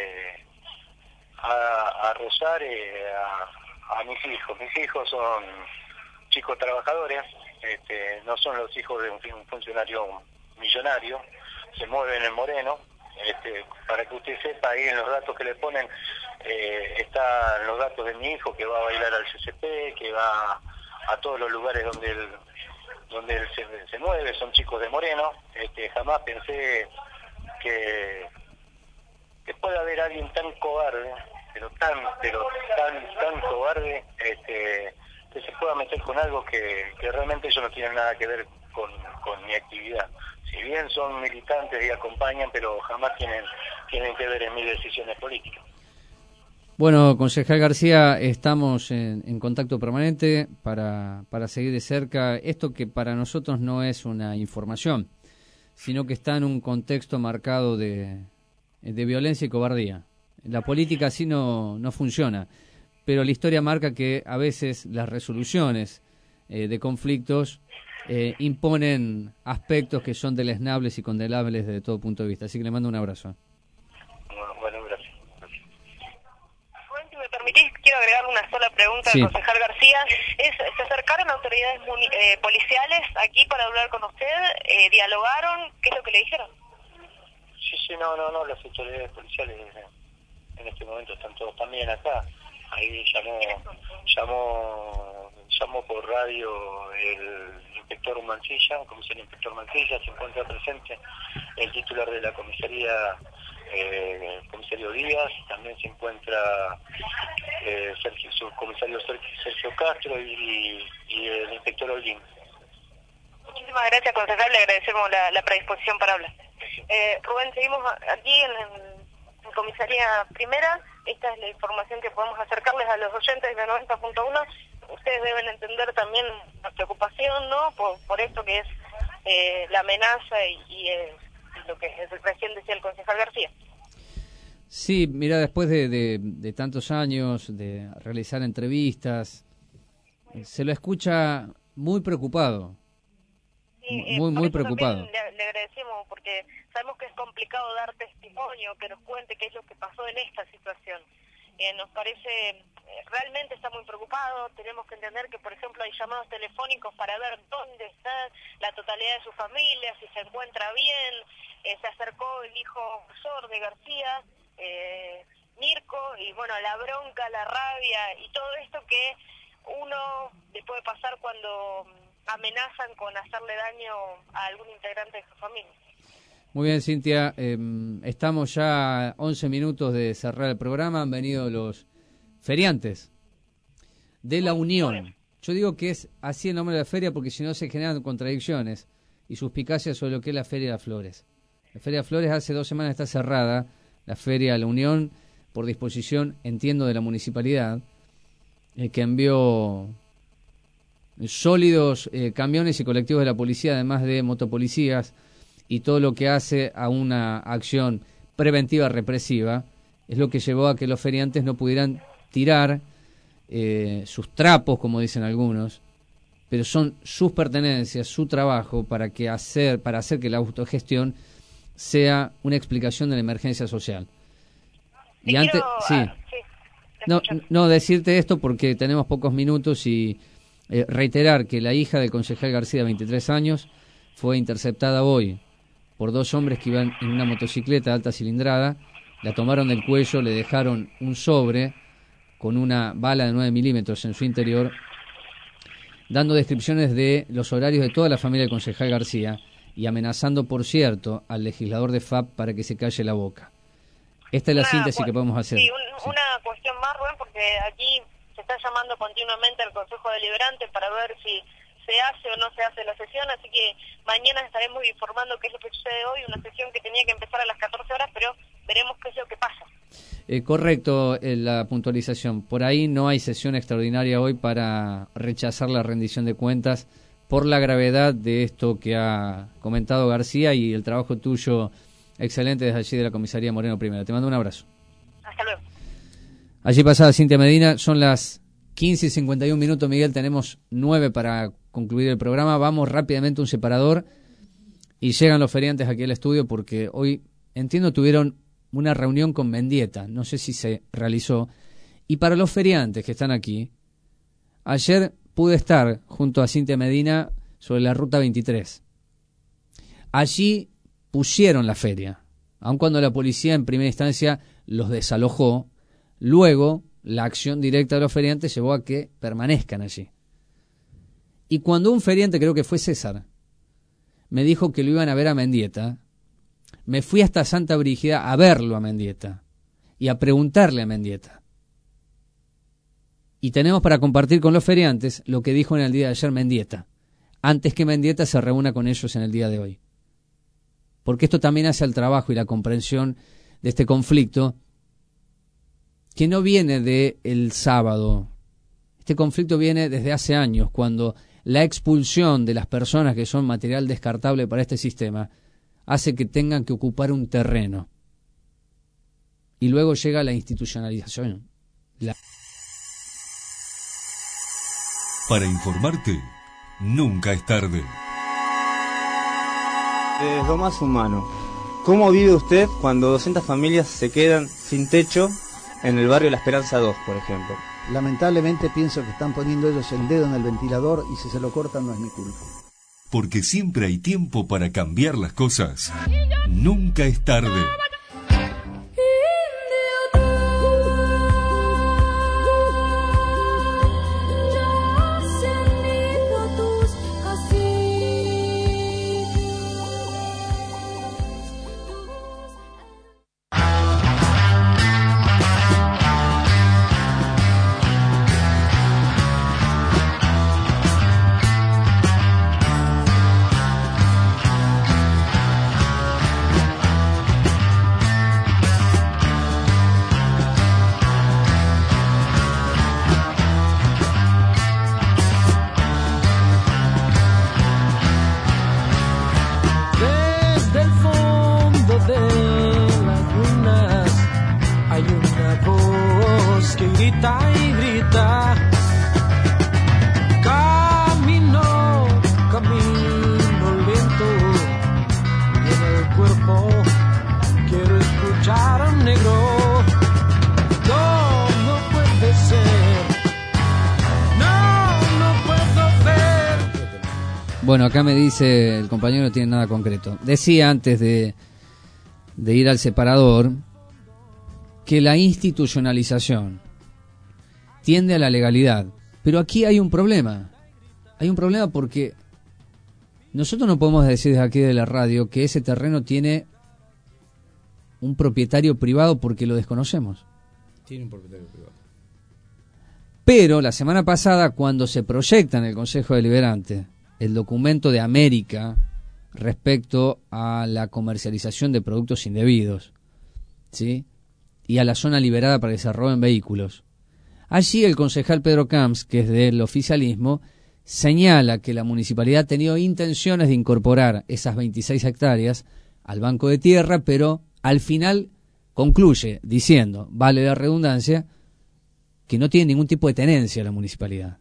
a rozar a mis hijos. Mis hijos son chicos trabajadores, no son los hijos de un funcionario millonario, se mueven en Moreno. Para que usted sepa, ahí en los datos que le ponen están los datos de mi hijo, que va a bailar al CCP, que va a todos los lugares donde él se mueve, son chicos de Moreno. Jamás pensé que pueda haber alguien tan cobarde tan cobarde, que se pueda meter con algo que realmente ellos no tienen nada que ver con mi actividad. Si bien son militantes y acompañan, pero jamás tienen que ver en mis decisiones políticas. Bueno, concejal García, estamos en contacto permanente para seguir de cerca esto que para nosotros no es una información, sino que está en un contexto marcado de violencia y cobardía. La política así no funciona, pero la historia marca que a veces las resoluciones de conflictos imponen aspectos que son deleznables y condenables desde todo punto de vista. Así que le mando un abrazo. Bueno, gracias. Si me permitís, quiero agregar una sola pregunta al concejal García. ¿Se acercaron autoridades policiales aquí para hablar con usted? ¿Dialogaron? ¿Qué es lo que le dijeron? Sí, no, las autoridades policiales en este momento están todos también acá. Ahí llamó por radio el inspector Mancilla, el comisario inspector Mancilla, se encuentra presente el titular de la comisaría, comisario Díaz, también se encuentra subcomisario Sergio Castro y el inspector Olguín. Muchísimas gracias, concejal, le agradecemos la predisposición para hablar. Rubén, seguimos aquí en comisaría primera. Esta es la información que podemos acercarles a los oyentes de 90.1. Ustedes deben entender también la preocupación, ¿no? Por esto que es la amenaza y lo que recién decía el concejal García. Sí, mira, después de tantos años de realizar entrevistas, se lo escucha muy preocupado. Muy preocupado. Le agradecemos porque sabemos que es complicado dar testimonio, que nos cuente qué es lo que pasó en esta situación. Nos parece, realmente está muy preocupado. Tenemos que entender que, por ejemplo, hay llamados telefónicos para ver dónde está la totalidad de su familia, si se encuentra bien. Se acercó el hijo mayor de García, Mirko, y bueno, la bronca, la rabia y todo esto que uno le puede pasar cuando amenazan con hacerle daño a algún integrante de su familia. Muy bien, Cintia, estamos ya a 11 minutos de cerrar el programa. Han venido los feriantes de La Unión. Yo digo que es así el nombre de la feria porque si no se generan contradicciones y suspicacias sobre lo que es la Feria de las Flores. La Feria de Flores hace 2 semanas está cerrada, la Feria de La Unión, por disposición, entiendo, de la municipalidad, que envió sólidos camiones y colectivos de la policía, además de motopolicías, y todo lo que hace a una acción preventiva represiva, es lo que llevó a que los feriantes no pudieran tirar sus trapos, como dicen algunos, pero son sus pertenencias, su trabajo para hacer que la autogestión sea una explicación de la emergencia social. Y antes, no decirte esto porque tenemos pocos minutos y reiterar que la hija del concejal García, de 23 años, fue interceptada hoy por 2 hombres que iban en una motocicleta de alta cilindrada, la tomaron del cuello, le dejaron un sobre con una bala de 9 milímetros en su interior, dando descripciones de los horarios de toda la familia del concejal García y amenazando, por cierto, al legislador de FAP para que se calle la boca. Esta es la síntesis que podemos hacer. Sí, una cuestión más, Rubén, porque aquí se está llamando continuamente al Consejo Deliberante para ver si se hace o no se hace la sesión, así que mañana estaremos informando qué es lo que sucede hoy, una sesión que tenía que empezar a las 14 horas, pero veremos qué es lo que pasa. Correcto, la puntualización. Por ahí no hay sesión extraordinaria hoy para rechazar la rendición de cuentas por la gravedad de esto que ha comentado García y el trabajo tuyo excelente desde allí de la comisaría Moreno Primera. Te mando un abrazo. Hasta luego. Allí pasada Cintia Medina, son las 15:51 minutos, Miguel, tenemos 9 para concluir el programa. Vamos rápidamente a un separador y llegan los feriantes aquí al estudio porque hoy, entiendo, tuvieron una reunión con Mendieta, no sé si se realizó. Y para los feriantes que están aquí, ayer pude estar junto a Cintia Medina sobre la Ruta 23. Allí pusieron la feria, aun cuando la policía en primera instancia los desalojó. Luego, la acción directa de los feriantes llevó a que permanezcan allí. Y cuando un feriante, creo que fue César, me dijo que lo iban a ver a Mendieta, me fui hasta Santa Brígida a verlo a Mendieta y a preguntarle a Mendieta. Y tenemos para compartir con los feriantes lo que dijo en el día de ayer Mendieta, antes que Mendieta se reúna con ellos en el día de hoy. Porque esto también hace el trabajo y la comprensión de este conflicto, que no viene del sábado. Este conflicto viene desde hace años, cuando la expulsión de las personas que son material descartable para este sistema hace que tengan que ocupar un terreno. Y luego llega la institucionalización. Para informarte, nunca es tarde. Es lo más humano. ¿Cómo vive usted cuando 200 familias se quedan sin techo en el barrio La Esperanza 2, por ejemplo? Lamentablemente pienso que están poniendo ellos el dedo en el ventilador y si se lo cortan no es mi culpa. Porque siempre hay tiempo para cambiar las cosas. Nunca es tarde. Bueno, acá me dice el compañero, no tiene nada concreto. Decía antes de ir al separador que la institucionalización tiende a la legalidad. Pero aquí hay un problema. Hay un problema porque nosotros no podemos decir desde aquí de la radio que ese terreno tiene un propietario privado porque lo desconocemos. Tiene un propietario privado. Pero la semana pasada, cuando se proyecta en el Consejo Deliberante el documento de América respecto a la comercialización de productos indebidos, ¿sí?, y a la zona liberada para que se roben vehículos, allí el concejal Pedro Camps, que es del oficialismo, señala que la municipalidad ha tenido intenciones de incorporar esas 26 hectáreas al Banco de Tierra, pero al final concluye diciendo, vale la redundancia, que no tiene ningún tipo de tenencia la municipalidad.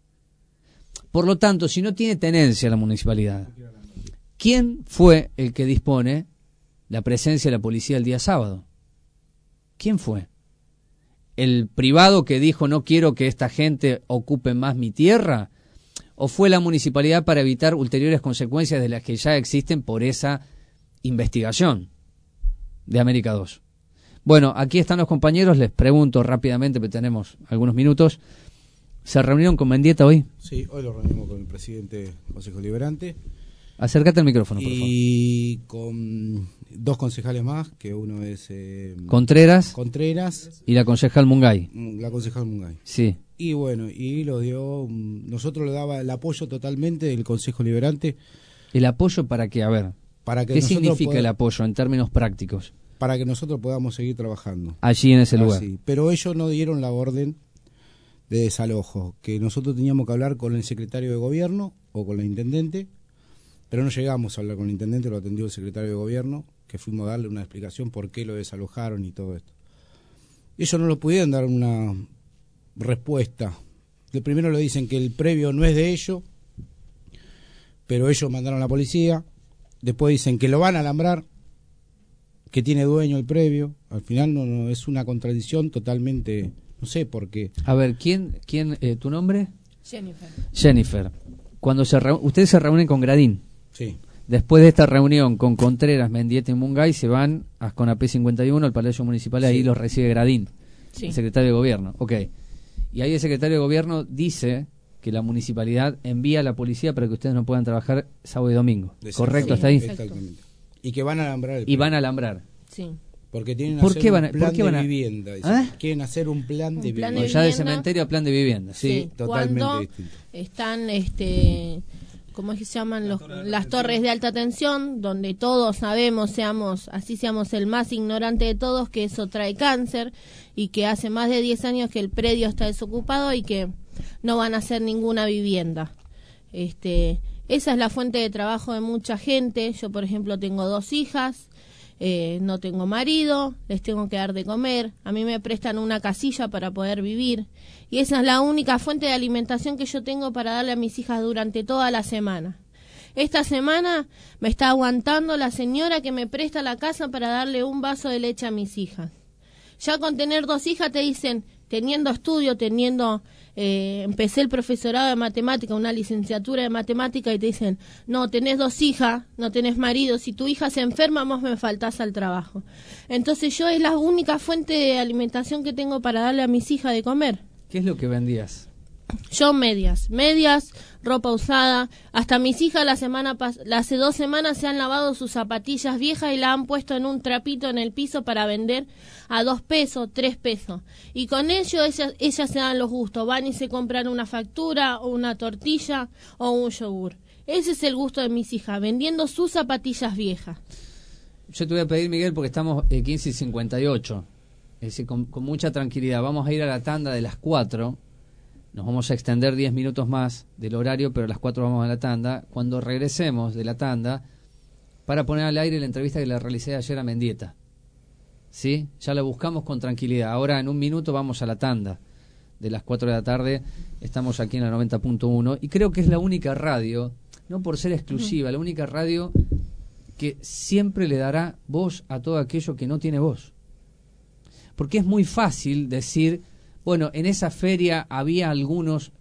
Por lo tanto, si no tiene tenencia la municipalidad, ¿quién fue el que dispone la presencia de la policía el día sábado? ¿Quién fue? ¿El privado que dijo no quiero que esta gente ocupe más mi tierra? ¿O fue la municipalidad para evitar ulteriores consecuencias de las que ya existen por esa investigación de América 2? Bueno, aquí están los compañeros, les pregunto rápidamente, porque tenemos algunos minutos. ¿Se reunieron con Mendieta hoy? Sí, hoy lo reunimos con el presidente del Consejo Deliberante. Acércate al micrófono, por favor. Y con dos concejales más, que uno es... Contreras. Contreras. Y la concejal Mungay. La concejal Mungay. Sí. Y bueno, y lo dio... Nosotros le daba el apoyo totalmente del Consejo Deliberante. ¿El apoyo para qué? A ver, para que ¿qué significa el apoyo en términos prácticos? Para que nosotros podamos seguir trabajando. Allí en ese lugar. Pero ellos no dieron la orden de desalojo, que nosotros teníamos que hablar con el secretario de gobierno o con el intendente, pero no llegamos a hablar con el intendente, lo atendió el secretario de gobierno, que fuimos a darle una explicación por qué lo desalojaron y todo esto. Ellos no lo pudieron dar una respuesta. De primero le dicen que el previo no es de ellos, pero ellos mandaron a la policía, después dicen que lo van a alambrar, que tiene dueño el previo. Al final no es una contradicción totalmente... No sé por qué. A ver, ¿quién tu nombre? Jennifer. Jennifer. Cuando ustedes se reúnen con Gradín. Sí. Después de esta reunión con Contreras, Mendieta y Mungay, se van a Conapé 51, al Palacio Municipal, ahí los recibe Gradín, el secretario de gobierno. Ok. Y ahí el secretario de gobierno dice que la municipalidad envía a la policía para que ustedes no puedan trabajar sábado y domingo. ¿Correcto? ¿Hasta ahí? Exactamente. Y que van a alambrar el previo. Y van a alambrar. Sí. Porque tienen ¿Por hacer qué un van a- plan por qué van a- de vivienda. ¿Eh? Hacer un plan de plan vivienda. de Ya de vivienda. cementerio a plan de vivienda, sí. Totalmente Cuando distinto. están, ¿cómo es que se llaman? Las torres de alta tensión, donde todos sabemos, seamos el más ignorante de todos, que eso trae cáncer y que hace más de 10 años que el predio está desocupado y que no van a hacer ninguna vivienda. Esa es la fuente de trabajo de mucha gente. Yo, por ejemplo, tengo 2 hijas. No tengo marido, les tengo que dar de comer, a mí me prestan una casilla para poder vivir y esa es la única fuente de alimentación que yo tengo para darle a mis hijas durante toda la semana. Esta semana me está aguantando la señora que me presta la casa para darle un vaso de leche a mis hijas. Ya con tener 2 hijas te dicen, teniendo estudio, empecé el profesorado de matemática, una licenciatura de matemática y te dicen, no, tenés 2 hijas, no tenés marido, si tu hija se enferma vos me faltás al trabajo. Entonces yo es la única fuente de alimentación que tengo para darle a mis hijas de comer. ¿Qué es lo que vendías? Yo medias, ropa usada, hasta mis hijas hace 2 semanas se han lavado sus zapatillas viejas y la han puesto en un trapito en el piso para vender a 2 pesos, 3 pesos. Y con ello ellas se dan los gustos, van y se compran una factura o una tortilla o un yogur. Ese es el gusto de mis hijas, vendiendo sus zapatillas viejas. Yo te voy a pedir, Miguel, porque estamos 15:58, es decir, con mucha tranquilidad. Vamos a ir a la tanda de las 4. Nos vamos a extender 10 minutos más del horario, pero a las 4 vamos a la tanda. Cuando regresemos de la tanda, para poner al aire la entrevista que le realicé ayer a Mendieta. ¿Sí? Ya la buscamos con tranquilidad. Ahora en un minuto vamos a la tanda de las 4 de la tarde. Estamos aquí en la 90.1 y creo que es la única radio, no por ser exclusiva, la única radio que siempre le dará voz a todo aquello que no tiene voz. Porque es muy fácil decir... Bueno, en esa feria había algunos,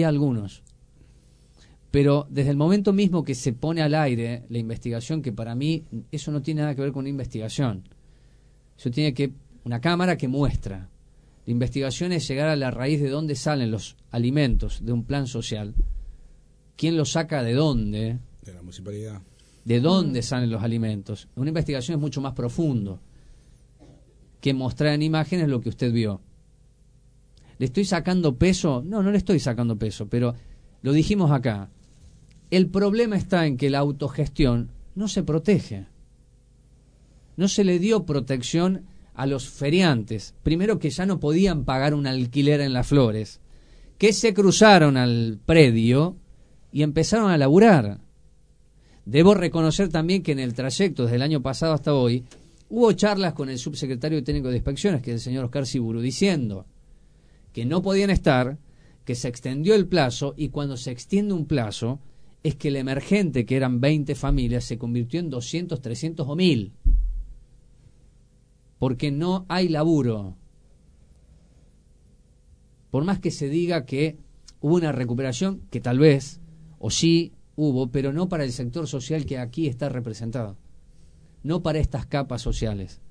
pero desde el momento mismo que se pone al aire la investigación, que para mí eso no tiene nada que ver con una investigación, eso tiene que una cámara que muestra. La investigación es llegar a la raíz de dónde salen los alimentos de un plan social, quién los saca de dónde, de la municipalidad, de dónde salen los alimentos. Una investigación es mucho más profundo que mostrar en imágenes lo que usted vio. ¿Le estoy sacando peso? No le estoy sacando peso, pero lo dijimos acá. El problema está en que la autogestión no se protege. No se le dio protección a los feriantes. Primero, que ya no podían pagar un alquiler en Las Flores, que se cruzaron al predio y empezaron a laburar. Debo reconocer también que en el trayecto desde el año pasado hasta hoy hubo charlas con el subsecretario técnico de inspecciones, que es el señor Oscar Siburu, diciendo que no podían estar, que se extendió el plazo, y cuando se extiende un plazo es que el emergente, que eran 20 familias, se convirtió en 200, 300 o 1000. Porque no hay laburo. Por más que se diga que hubo una recuperación, que tal vez, o sí hubo, pero no para el sector social que aquí está representado. No para estas capas sociales.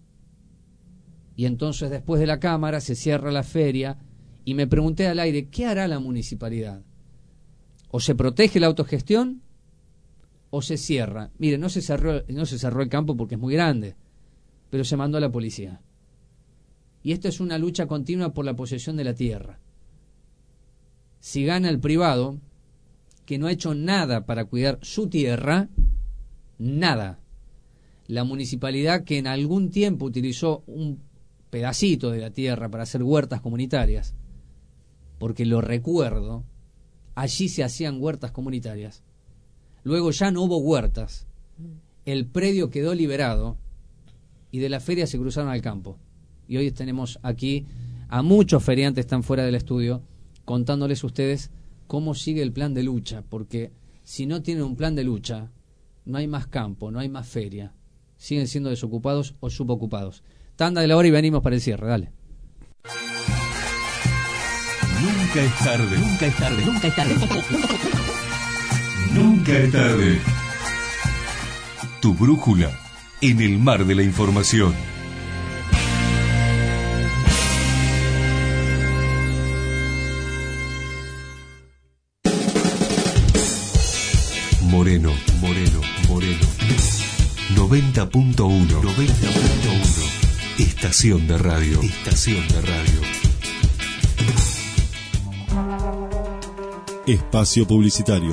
Y entonces después de la Cámara se cierra la feria y me pregunté al aire, ¿qué hará la municipalidad? ¿O se protege la autogestión o se cierra? Mire, no se cerró el campo porque es muy grande, pero se mandó a la policía. Y esto es una lucha continua por la posesión de la tierra. Si gana el privado, que no ha hecho nada para cuidar su tierra, nada. La municipalidad, que en algún tiempo utilizó un pedacito de la tierra para hacer huertas comunitarias, porque lo recuerdo, allí se hacían huertas comunitarias. Luego ya no hubo huertas, el predio quedó liberado y de la feria se cruzaron al campo. Y hoy tenemos aquí a muchos feriantes, están fuera del estudio, contándoles a ustedes cómo sigue el plan de lucha, porque si no tienen un plan de lucha, no hay más campo, no hay más feria, siguen siendo desocupados o subocupados. Tanda de la hora y venimos para el cierre, dale. Nunca es tarde. Nunca es tarde, nunca es tarde. Nunca es tarde. Tu brújula en el mar de la información. Moreno. 90.1. Estación de radio. Estación de radio. Espacio publicitario.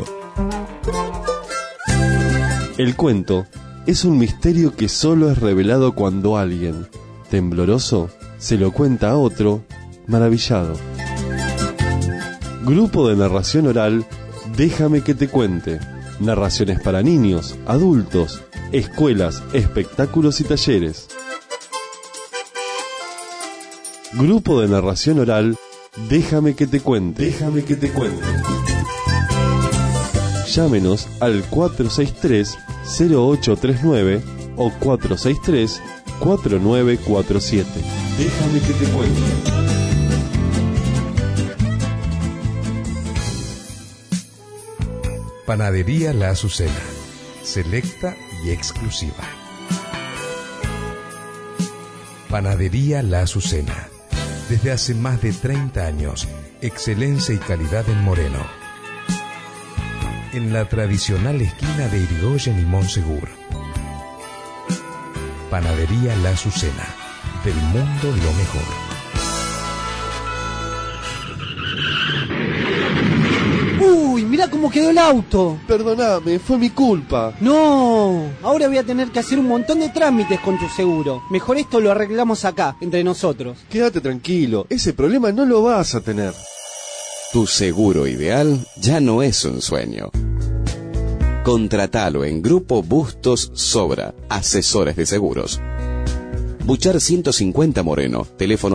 El cuento es un misterio que solo es revelado cuando alguien, tembloroso, se lo cuenta a otro, maravillado. Grupo de narración oral, Déjame que te cuente. Narraciones para niños, adultos, escuelas, espectáculos y talleres. Grupo de narración oral, Déjame que te cuente. Déjame que te cuente. Llámenos al 463-0839 o 463-4947. Déjame que te cuente. Panadería La Azucena, selecta y exclusiva. Panadería La Azucena, desde hace más de 30 años, excelencia y calidad en Moreno. En la tradicional esquina de Irigoyen y Monsegur. Panadería La Azucena, del mundo lo mejor. ¡Uy! Mirá cómo quedó el auto. Perdóname, fue mi culpa. No, ahora voy a tener que hacer un montón de trámites con tu seguro. Mejor esto lo arreglamos acá, entre nosotros. Quédate tranquilo, ese problema no lo vas a tener. Tu seguro ideal ya no es un sueño. Contratalo en Grupo Bustos Sobra, asesores de seguros. Buchar 150 Moreno, teléfono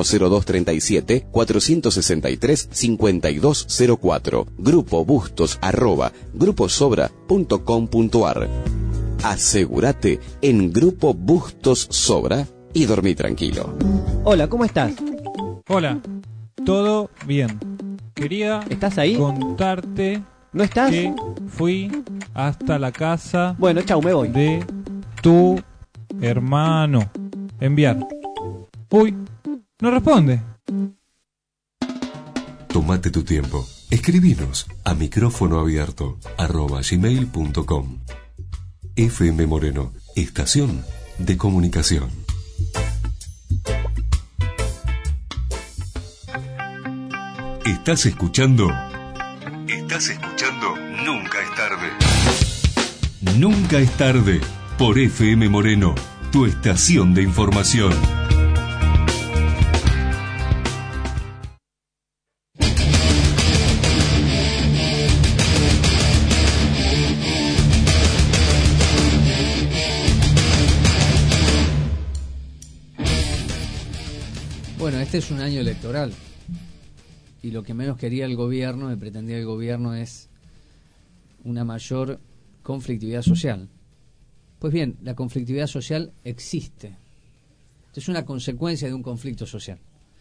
0237-463-5204, Grupo Bustos @gruposobra.com.ar. Asegúrate en Grupo Bustos Sobra y dormí tranquilo. Hola, ¿cómo estás? Hola, todo bien. ¿Estás ahí? Contarte. ¿No estás? Que fui hasta la casa. Bueno, chau, me voy. De tu hermano. Enviar. Uy, no responde. Tómate tu tiempo. Escribinos a micrófonoabierto@gmail.com. FM Moreno, estación de comunicación. ¿Estás escuchando? Nunca es tarde. Nunca es tarde. Por FM Moreno, tu estación de información. Bueno, este es un año electoral. Y lo que menos quería el gobierno, me pretendía el gobierno, es una mayor conflictividad social. Pues bien, la conflictividad social existe. Esto es una consecuencia de un conflicto social.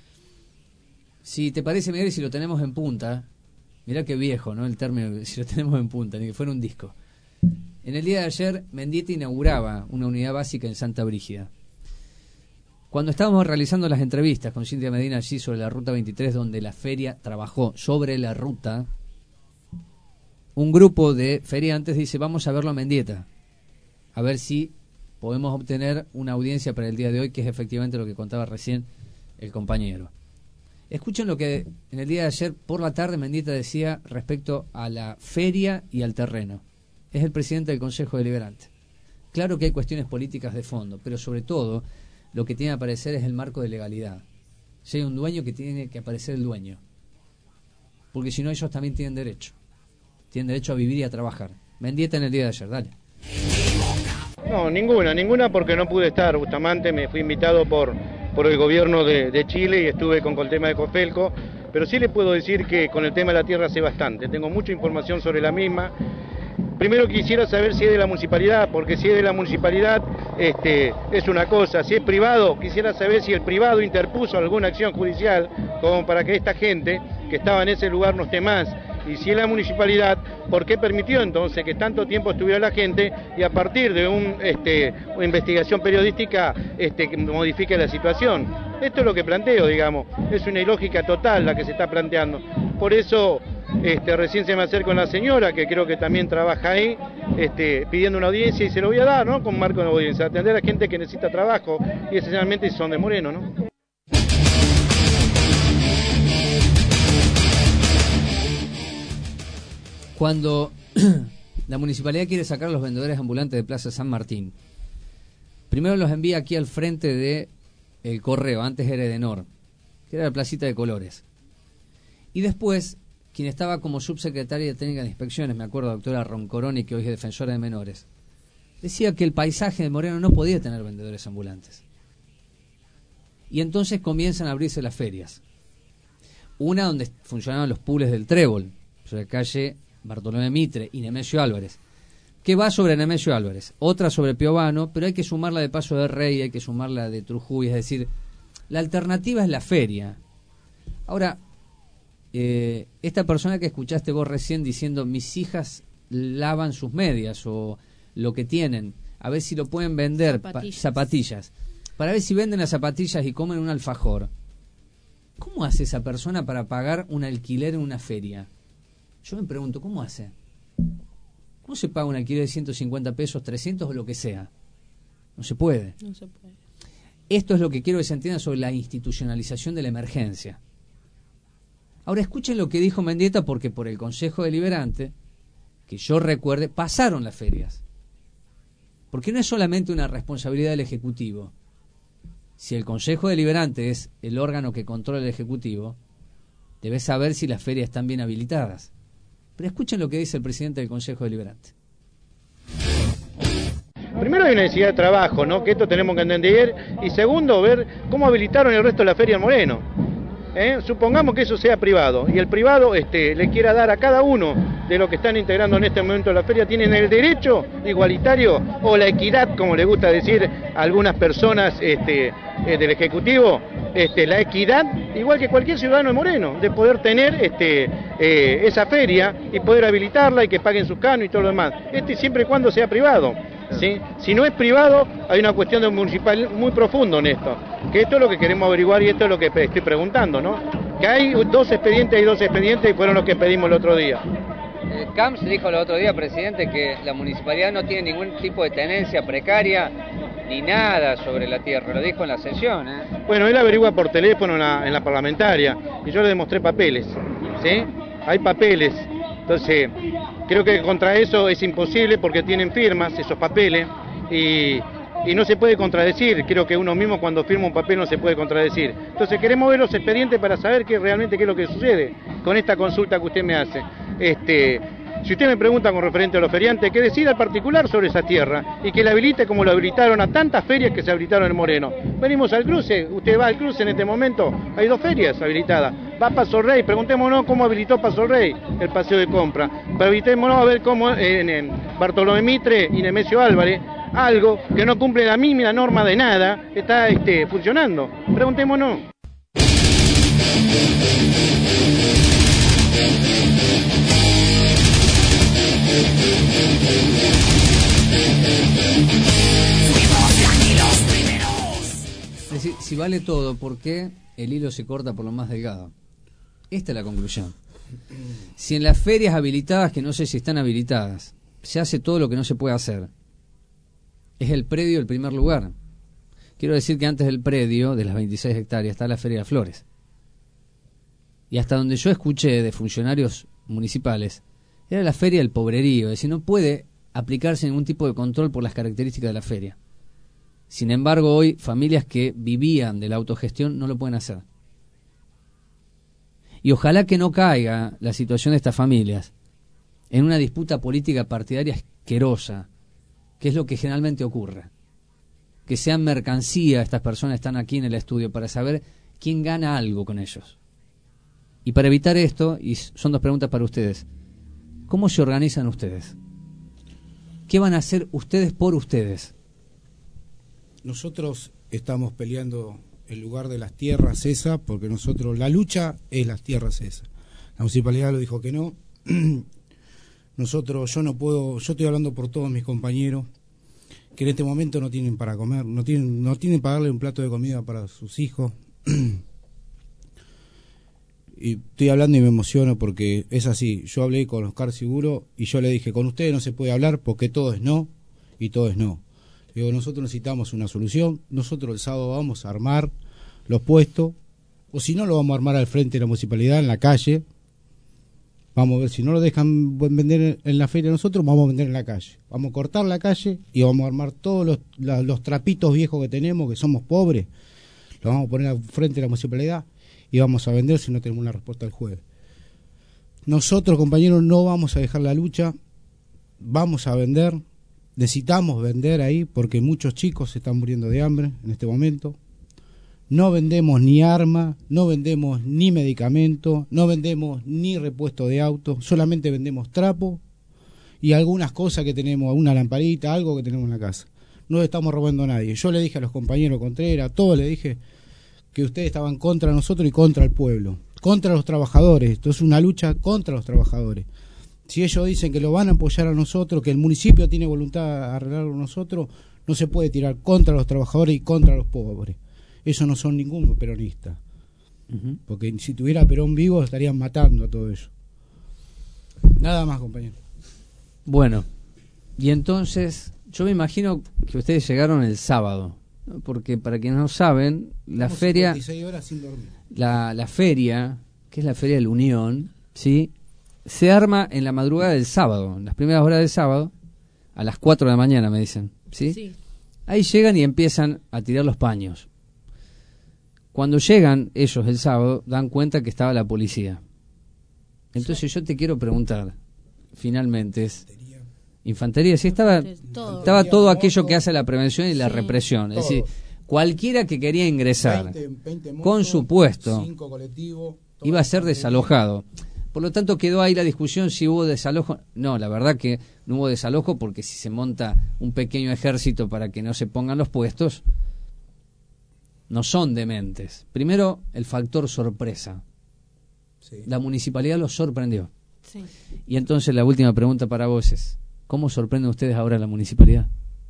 Si te parece, Miguel, si lo tenemos en punta, mirá qué viejo, ¿no? El término, si lo tenemos en punta, ni que fuera un disco. En el día de ayer, Mendieta inauguraba una unidad básica en Santa Brígida. Cuando estábamos realizando las entrevistas con Cintia Medina allí sobre la Ruta 23, donde la feria trabajó sobre la ruta, un grupo de feriantes dice, vamos a verlo a Mendieta, a ver si podemos obtener una audiencia para el día de hoy, que es efectivamente lo que contaba recién el compañero. Escuchen lo que en el día de ayer por la tarde Mendieta decía respecto a la feria y al terreno. Es el presidente del Consejo Deliberante. Claro que hay cuestiones políticas de fondo, pero sobre todo lo que tiene que aparecer es el marco de legalidad. Si hay un dueño, que tiene que aparecer el dueño, porque si no ellos también tienen derecho a vivir y a trabajar. Mendieta en el día de ayer, dale. No, ninguna porque no pude estar. Bustamante, me fui invitado por el gobierno de Chile y estuve con el tema de Cofelco, pero sí le puedo decir que con el tema de la tierra sé bastante, tengo mucha información sobre la misma. Primero quisiera saber si es de la municipalidad, porque si es de la municipalidad es una cosa, si es privado, quisiera saber si el privado interpuso alguna acción judicial como para que esta gente que estaba en ese lugar no esté más. Y si es la municipalidad, ¿por qué permitió entonces que tanto tiempo estuviera la gente y a partir de una investigación periodística modifique la situación? Esto es lo que planteo, digamos, es una ilógica total la que se está planteando. Por eso Recién se me acerca una señora que creo que también trabaja ahí, pidiendo una audiencia, y se lo voy a dar, ¿no? Con marco de audiencia, atender a gente que necesita trabajo, y esencialmente son de Moreno, ¿no? Cuando la municipalidad quiere sacar a los vendedores ambulantes de Plaza San Martín, primero los envía aquí al frente de el Correo, antes era Edenor, que era la placita de Colores. Y después, quien estaba como subsecretaria de Técnica de Inspecciones, me acuerdo, doctora Roncoroni, que hoy es defensora de menores, decía que el paisaje de Moreno no podía tener vendedores ambulantes. Y entonces comienzan a abrirse las ferias. Una donde funcionaban los pools del Trébol, sobre la calle Bartolomé Mitre y Nemesio Álvarez, que va sobre Nemesio Álvarez, otra sobre Piovano, pero hay que sumarla de Paso de Rey, hay que sumarla de Trujuy, es decir, la alternativa es la feria. Ahora, esta persona que escuchaste vos recién diciendo, mis hijas lavan sus medias o lo que tienen, a ver si lo pueden vender, zapatillas, para ver si venden las zapatillas y comen un alfajor. ¿Cómo hace esa persona para pagar un alquiler en una feria? Yo me pregunto, ¿cómo hace? ¿Cómo se paga un alquiler de 150 pesos, 300 o lo que sea? No se puede. No se puede. Esto es lo que quiero que se entienda sobre la institucionalización de la emergencia. Ahora escuchen lo que dijo Mendieta, porque por el Consejo Deliberante, que yo recuerde, pasaron las ferias. Porque no es solamente una responsabilidad del Ejecutivo. Si el Consejo Deliberante es el órgano que controla el Ejecutivo, debe saber si las ferias están bien habilitadas. Pero escuchen lo que dice el presidente del Consejo Deliberante. Primero hay una necesidad de trabajo, ¿no? Que esto tenemos que entender. Y segundo, ver cómo habilitaron el resto de la feria en Moreno. Supongamos que eso sea privado y el privado le quiera dar a cada uno de los que están integrando en este momento la feria, tienen el derecho igualitario o la equidad, como le gusta decir a algunas personas del Ejecutivo, la equidad, igual que cualquier ciudadano de Moreno, de poder tener esa feria y poder habilitarla y que paguen sus canos y todo lo demás, siempre y cuando sea privado. ¿Sí? Si no es privado, hay una cuestión de municipal muy profundo en esto, que esto es lo que queremos averiguar y esto es lo que estoy preguntando, ¿no? Que hay dos expedientes y fueron los que pedimos el otro día. Camps dijo el otro día, presidente, que la municipalidad no tiene ningún tipo de tenencia precaria ni nada sobre la tierra, lo dijo en la sesión. Bueno, él averigua por teléfono en la parlamentaria y yo le demostré papeles, ¿sí? Hay papeles, entonces creo que contra eso es imposible porque tienen firmas esos papeles y no se puede contradecir. Creo que uno mismo cuando firma un papel no se puede contradecir. Entonces queremos ver los expedientes para saber realmente qué es lo que sucede con esta consulta que usted me hace. Si usted me pregunta con referente a los feriantes, que decida el particular sobre esa tierra y que la habilite como lo habilitaron a tantas ferias que se habilitaron en Moreno. Venimos al cruce, usted va al cruce en este momento, hay 2 ferias habilitadas. Va a Paso Rey, preguntémonos cómo habilitó Paso Rey el paseo de compra. Preguntémonos a ver cómo en Bartolomé Mitre y Nemesio Álvarez, algo que no cumple la mínima norma de nada, está funcionando. Preguntémonos. Es decir, si vale todo, ¿por qué el hilo se corta por lo más delgado? Esta es la conclusión. Si en las ferias habilitadas, que no sé si están habilitadas, se hace todo lo que no se puede hacer, es el predio el primer lugar. Quiero decir que antes del predio, de las 26 hectáreas, está la Feria de Flores. Y hasta donde yo escuché de funcionarios municipales, era la feria del pobrerío, es decir, no puede aplicarse ningún tipo de control por las características de la feria. Sin embargo, hoy familias que vivían de la autogestión no lo pueden hacer. Y ojalá que no caiga la situación de estas familias en una disputa política partidaria asquerosa, que es lo que generalmente ocurre. Que sean mercancía, estas personas están aquí en el estudio para saber quién gana algo con ellos. Y para evitar esto, y son 2 preguntas para ustedes, ¿cómo se organizan ustedes? ¿Qué van a hacer ustedes por ustedes? Nosotros estamos peleando el lugar de las tierras esa, porque nosotros, la lucha es las tierras esa. La municipalidad lo dijo que no. Nosotros, yo no puedo, yo estoy hablando por todos mis compañeros, que en este momento no tienen para comer, no tienen para darle un plato de comida para sus hijos. Y estoy hablando y me emociono porque es así. Yo hablé con Oscar Seguro y yo le dije, con ustedes no se puede hablar porque todo es no y todo es no. Digo, nosotros necesitamos una solución. Nosotros el sábado vamos a armar los puestos, o si no lo vamos a armar al frente de la municipalidad, en la calle. Vamos a ver, si no lo dejan vender en la feria nosotros, vamos a vender en la calle. Vamos a cortar la calle y vamos a armar todos los trapitos viejos que tenemos, que somos pobres. Los vamos a poner al frente de la municipalidad y vamos a vender si no tenemos una respuesta el jueves. Nosotros, compañeros, no vamos a dejar la lucha, vamos a vender, necesitamos vender ahí porque muchos chicos se están muriendo de hambre en este momento. No vendemos ni armas, no vendemos ni medicamentos, no vendemos ni repuesto de auto, solamente vendemos trapo y algunas cosas que tenemos, una lamparita, algo que tenemos en la casa. No le estamos robando a nadie. Yo le dije a los compañeros Contreras, a todos le dije que ustedes estaban contra nosotros y contra el pueblo, contra los trabajadores. Esto es una lucha contra los trabajadores. Si ellos dicen que lo van a apoyar a nosotros, que el municipio tiene voluntad de arreglarlo a nosotros, no se puede tirar contra los trabajadores y contra los pobres. Eso no son ningún peronista. Porque si tuviera Perón vivo estarían matando a todo eso. Nada más, compañero. Bueno, y entonces yo me imagino que ustedes llegaron el sábado, ¿no? Porque para quienes no saben, la feria, 56 horas sin dormir. La feria, que es la Feria de la Unión, ¿sí?, se arma en la madrugada del sábado, en las primeras horas del sábado, a las 4 de la mañana, me dicen, ¿sí? Sí. Ahí llegan y empiezan a tirar los paños. Cuando llegan ellos el sábado, dan cuenta que estaba la policía. Entonces yo te quiero preguntar, finalmente, infantería, sí, estaba todo aquello que hace la prevención y la represión. Es decir, cualquiera que quería ingresar 20 motos, con su puesto 5 colectivos, iba a ser desalojado. Por lo tanto quedó ahí la discusión si hubo desalojo. No, la verdad que no hubo desalojo, porque si se monta un pequeño ejército para que no se pongan los puestos, no son dementes. Primero, el factor sorpresa. Sí. La municipalidad los sorprendió. Sí. Y entonces la última pregunta para vos es, ¿cómo sorprenden ustedes ahora a la municipalidad?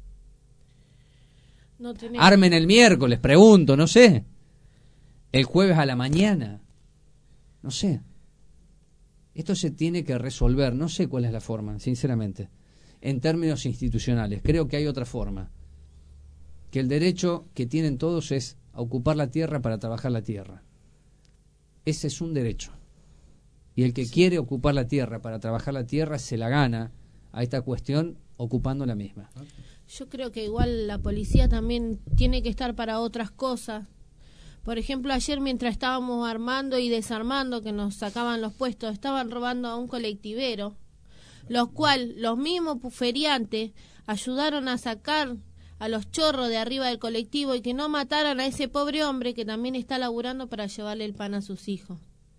No tenemos... Armen el miércoles, pregunto, no sé. El jueves a la mañana. No sé. Esto se tiene que resolver, no sé cuál es la forma, sinceramente. En términos institucionales, creo que hay otra forma. Que el derecho que tienen todos es a ocupar la tierra para trabajar la tierra. Ese es un derecho. Y el que quiere ocupar la tierra para trabajar la tierra se la gana a esta cuestión ocupando la misma. Yo creo que igual la policía también tiene que estar para otras cosas. Por ejemplo, ayer mientras estábamos armando y desarmando, que nos sacaban los puestos, estaban robando a un colectivero, los cuales los mismos feriantes ayudaron a sacar a los chorros de arriba del colectivo y que no mataran a ese pobre hombre que también está laburando para llevarle el pan a sus hijos.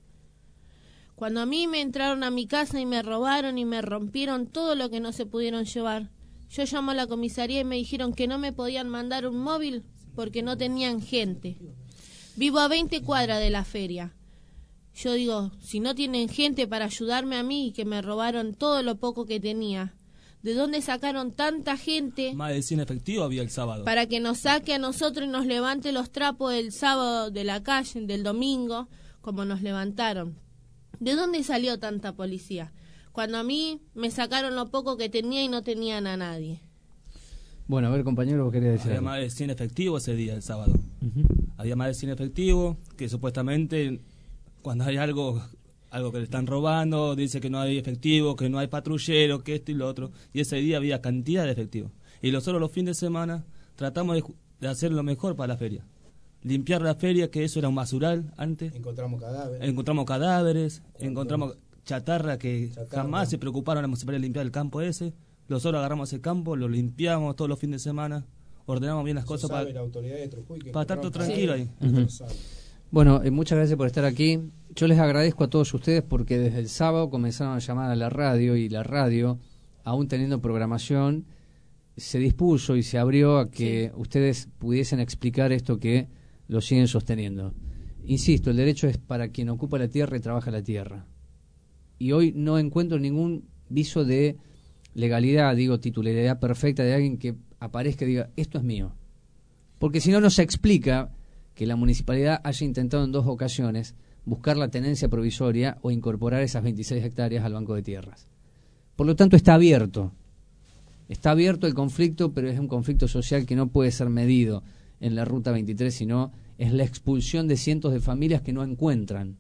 Cuando a mí me entraron a mi casa y me robaron y me rompieron todo lo que no se pudieron llevar, yo llamo a la comisaría y me dijeron que no me podían mandar un móvil porque no tenían gente. Vivo a 20 cuadras de la feria. Yo digo, si no tienen gente para ayudarme a mí y que me robaron todo lo poco que tenía, ¿de dónde sacaron tanta gente? Más de 100 efectivos había el sábado. Para que nos saque a nosotros y nos levante los trapos del sábado de la calle, del domingo, como nos levantaron. ¿De dónde salió tanta policía? Cuando a mí me sacaron lo poco que tenía y no tenían a nadie. Bueno, a ver, compañero, vos querías decir Había algo. más de 100 efectivos ese día, el sábado. Había más de 100 efectivos que supuestamente cuando hay algo que le están robando, dice que no hay efectivo, que no hay patrullero, que esto y lo otro. Y ese día había cantidad de efectivos. Y nosotros los fines de semana tratamos de hacer lo mejor para la feria. Limpiar la feria, que eso era un basural antes. Encontramos cadáveres, encontramos chatarra que jamás se preocuparon la municipalidad de limpiar el campo ese. Nosotros agarramos ese campo, lo limpiamos todos los fines de semana, ordenamos bien las cosas para estar todo tranquilo ahí. Bueno, muchas gracias por estar aquí. Yo les agradezco a todos ustedes porque desde el sábado comenzaron a llamar a la radio y la radio, aún teniendo programación, se dispuso y se abrió a que ustedes pudiesen explicar esto que lo siguen sosteniendo. Insisto, el derecho es para quien ocupa la tierra y trabaja la tierra. Y hoy no encuentro ningún viso de legalidad, digo, titularidad perfecta de alguien que aparezca y diga, esto es mío. Porque si no, no se explica que la municipalidad haya intentado en 2 ocasiones buscar la tenencia provisoria o incorporar esas 26 hectáreas al Banco de Tierras. Por lo tanto, está abierto el conflicto, pero es un conflicto social que no puede ser medido en la Ruta 23, sino es la expulsión de cientos de familias que no encuentran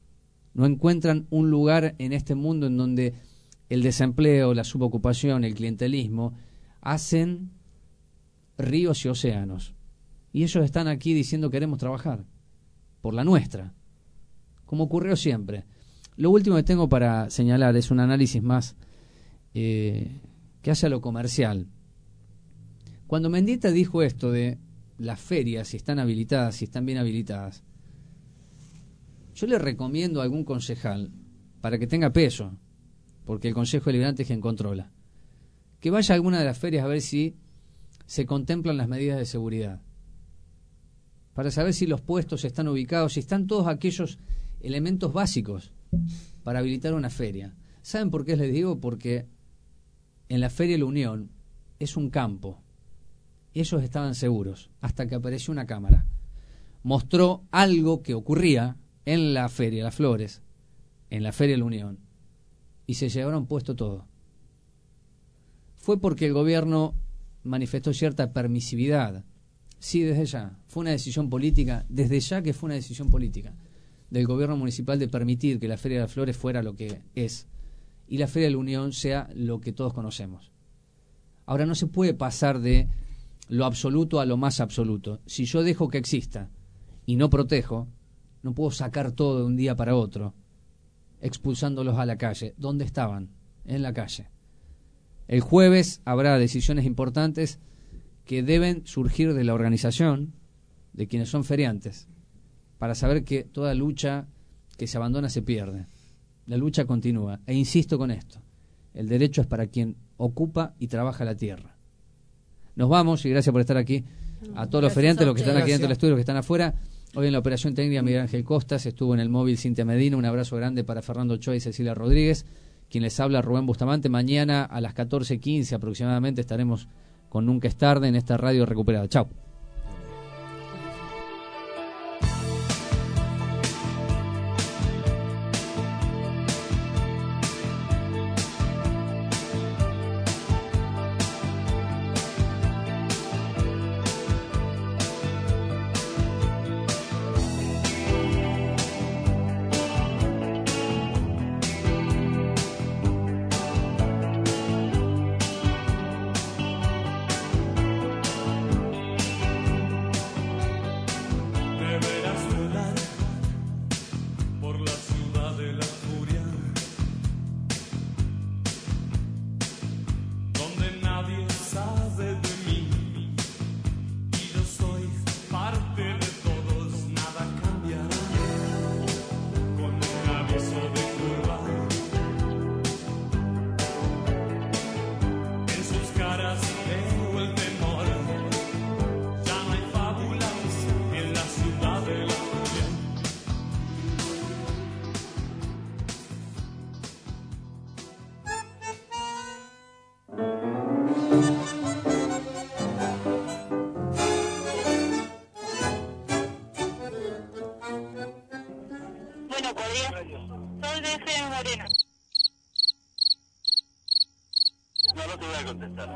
un lugar en este mundo en donde el desempleo, la subocupación, el clientelismo hacen ríos y océanos. Y ellos están aquí diciendo queremos trabajar por la nuestra, como ocurrió siempre. Lo último que tengo para señalar es un análisis más que hace a lo comercial. Cuando Mendieta dijo esto de las ferias, si están habilitadas, si están bien habilitadas, yo le recomiendo a algún concejal, para que tenga peso, porque el Consejo Deliberante es quien controla, que vaya a alguna de las ferias a ver si se contemplan las medidas de seguridad, para saber si los puestos están ubicados, si están todos aquellos elementos básicos para habilitar una feria. ¿Saben por qué les digo? Porque en la Feria de la Unión es un campo. Ellos estaban seguros hasta que apareció una cámara. Mostró algo que ocurría en la Feria Las Flores, en la Feria de la Unión, y se llevaron puesto todo. Fue porque el gobierno manifestó cierta permisividad. Sí, desde ya. Fue una decisión política, desde ya que fue una decisión política del gobierno municipal de permitir que la Feria de las Flores fuera lo que es y la Feria de la Unión sea lo que todos conocemos. Ahora, no se puede pasar de lo absoluto a lo más absoluto. Si yo dejo que exista y no protejo, no puedo sacar todo de un día para otro, expulsándolos a la calle. ¿Dónde estaban? En la calle. El jueves habrá decisiones importantes que deben surgir de la organización, de quienes son feriantes, para saber que toda lucha que se abandona se pierde. La lucha continúa. E insisto con esto, el derecho es para quien ocupa y trabaja la tierra. Nos vamos y gracias por estar aquí. A todos los feriantes, los que están aquí dentro del estudio, los que están afuera. Hoy en la operación técnica Miguel Ángel Costas, estuvo en el móvil Cintia Medina. Un abrazo grande para Fernando Ochoa y Cecilia Rodríguez. Quien les habla, Rubén Bustamante. Mañana a las 14:15 aproximadamente estaremos con Nunca es Tarde en esta radio recuperada. Chao. Soy de FM Moreno. No te voy a contestar.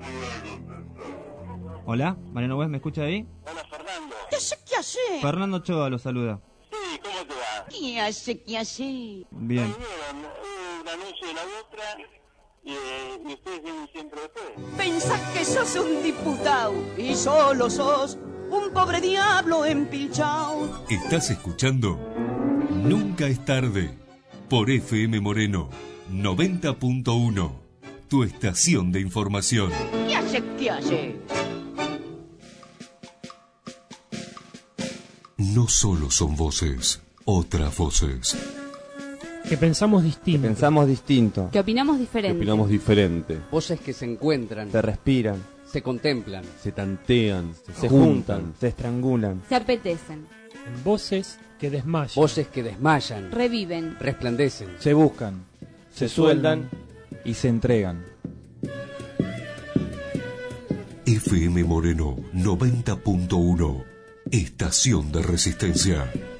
Hola, Mariano West, ¿me escucha ahí? Hola, Fernando. ¿Qué hace? Fernando Ochoa lo saluda. Sí, ¿cómo te va? ¿Qué hace? Bien. Un anuncio de la otra y ustedes vienen siempre después. Pensás que sos un diputado y solo sos un pobre diablo empilchao. Estás escuchando Nunca es Tarde por FM Moreno 90.1, tu estación de información. ¿Qué hace? No solo son voces, otras voces. Que pensamos distinto. Que opinamos diferente. Voces que se encuentran. Se respiran. Se contemplan. Se tantean. Se juntan. Se estrangulan. Se apetecen. Voces que desmayan. Voces que desmayan. Reviven. Resplandecen. Se buscan. Se sueldan y se entregan. FM Moreno 90.1, estación de resistencia.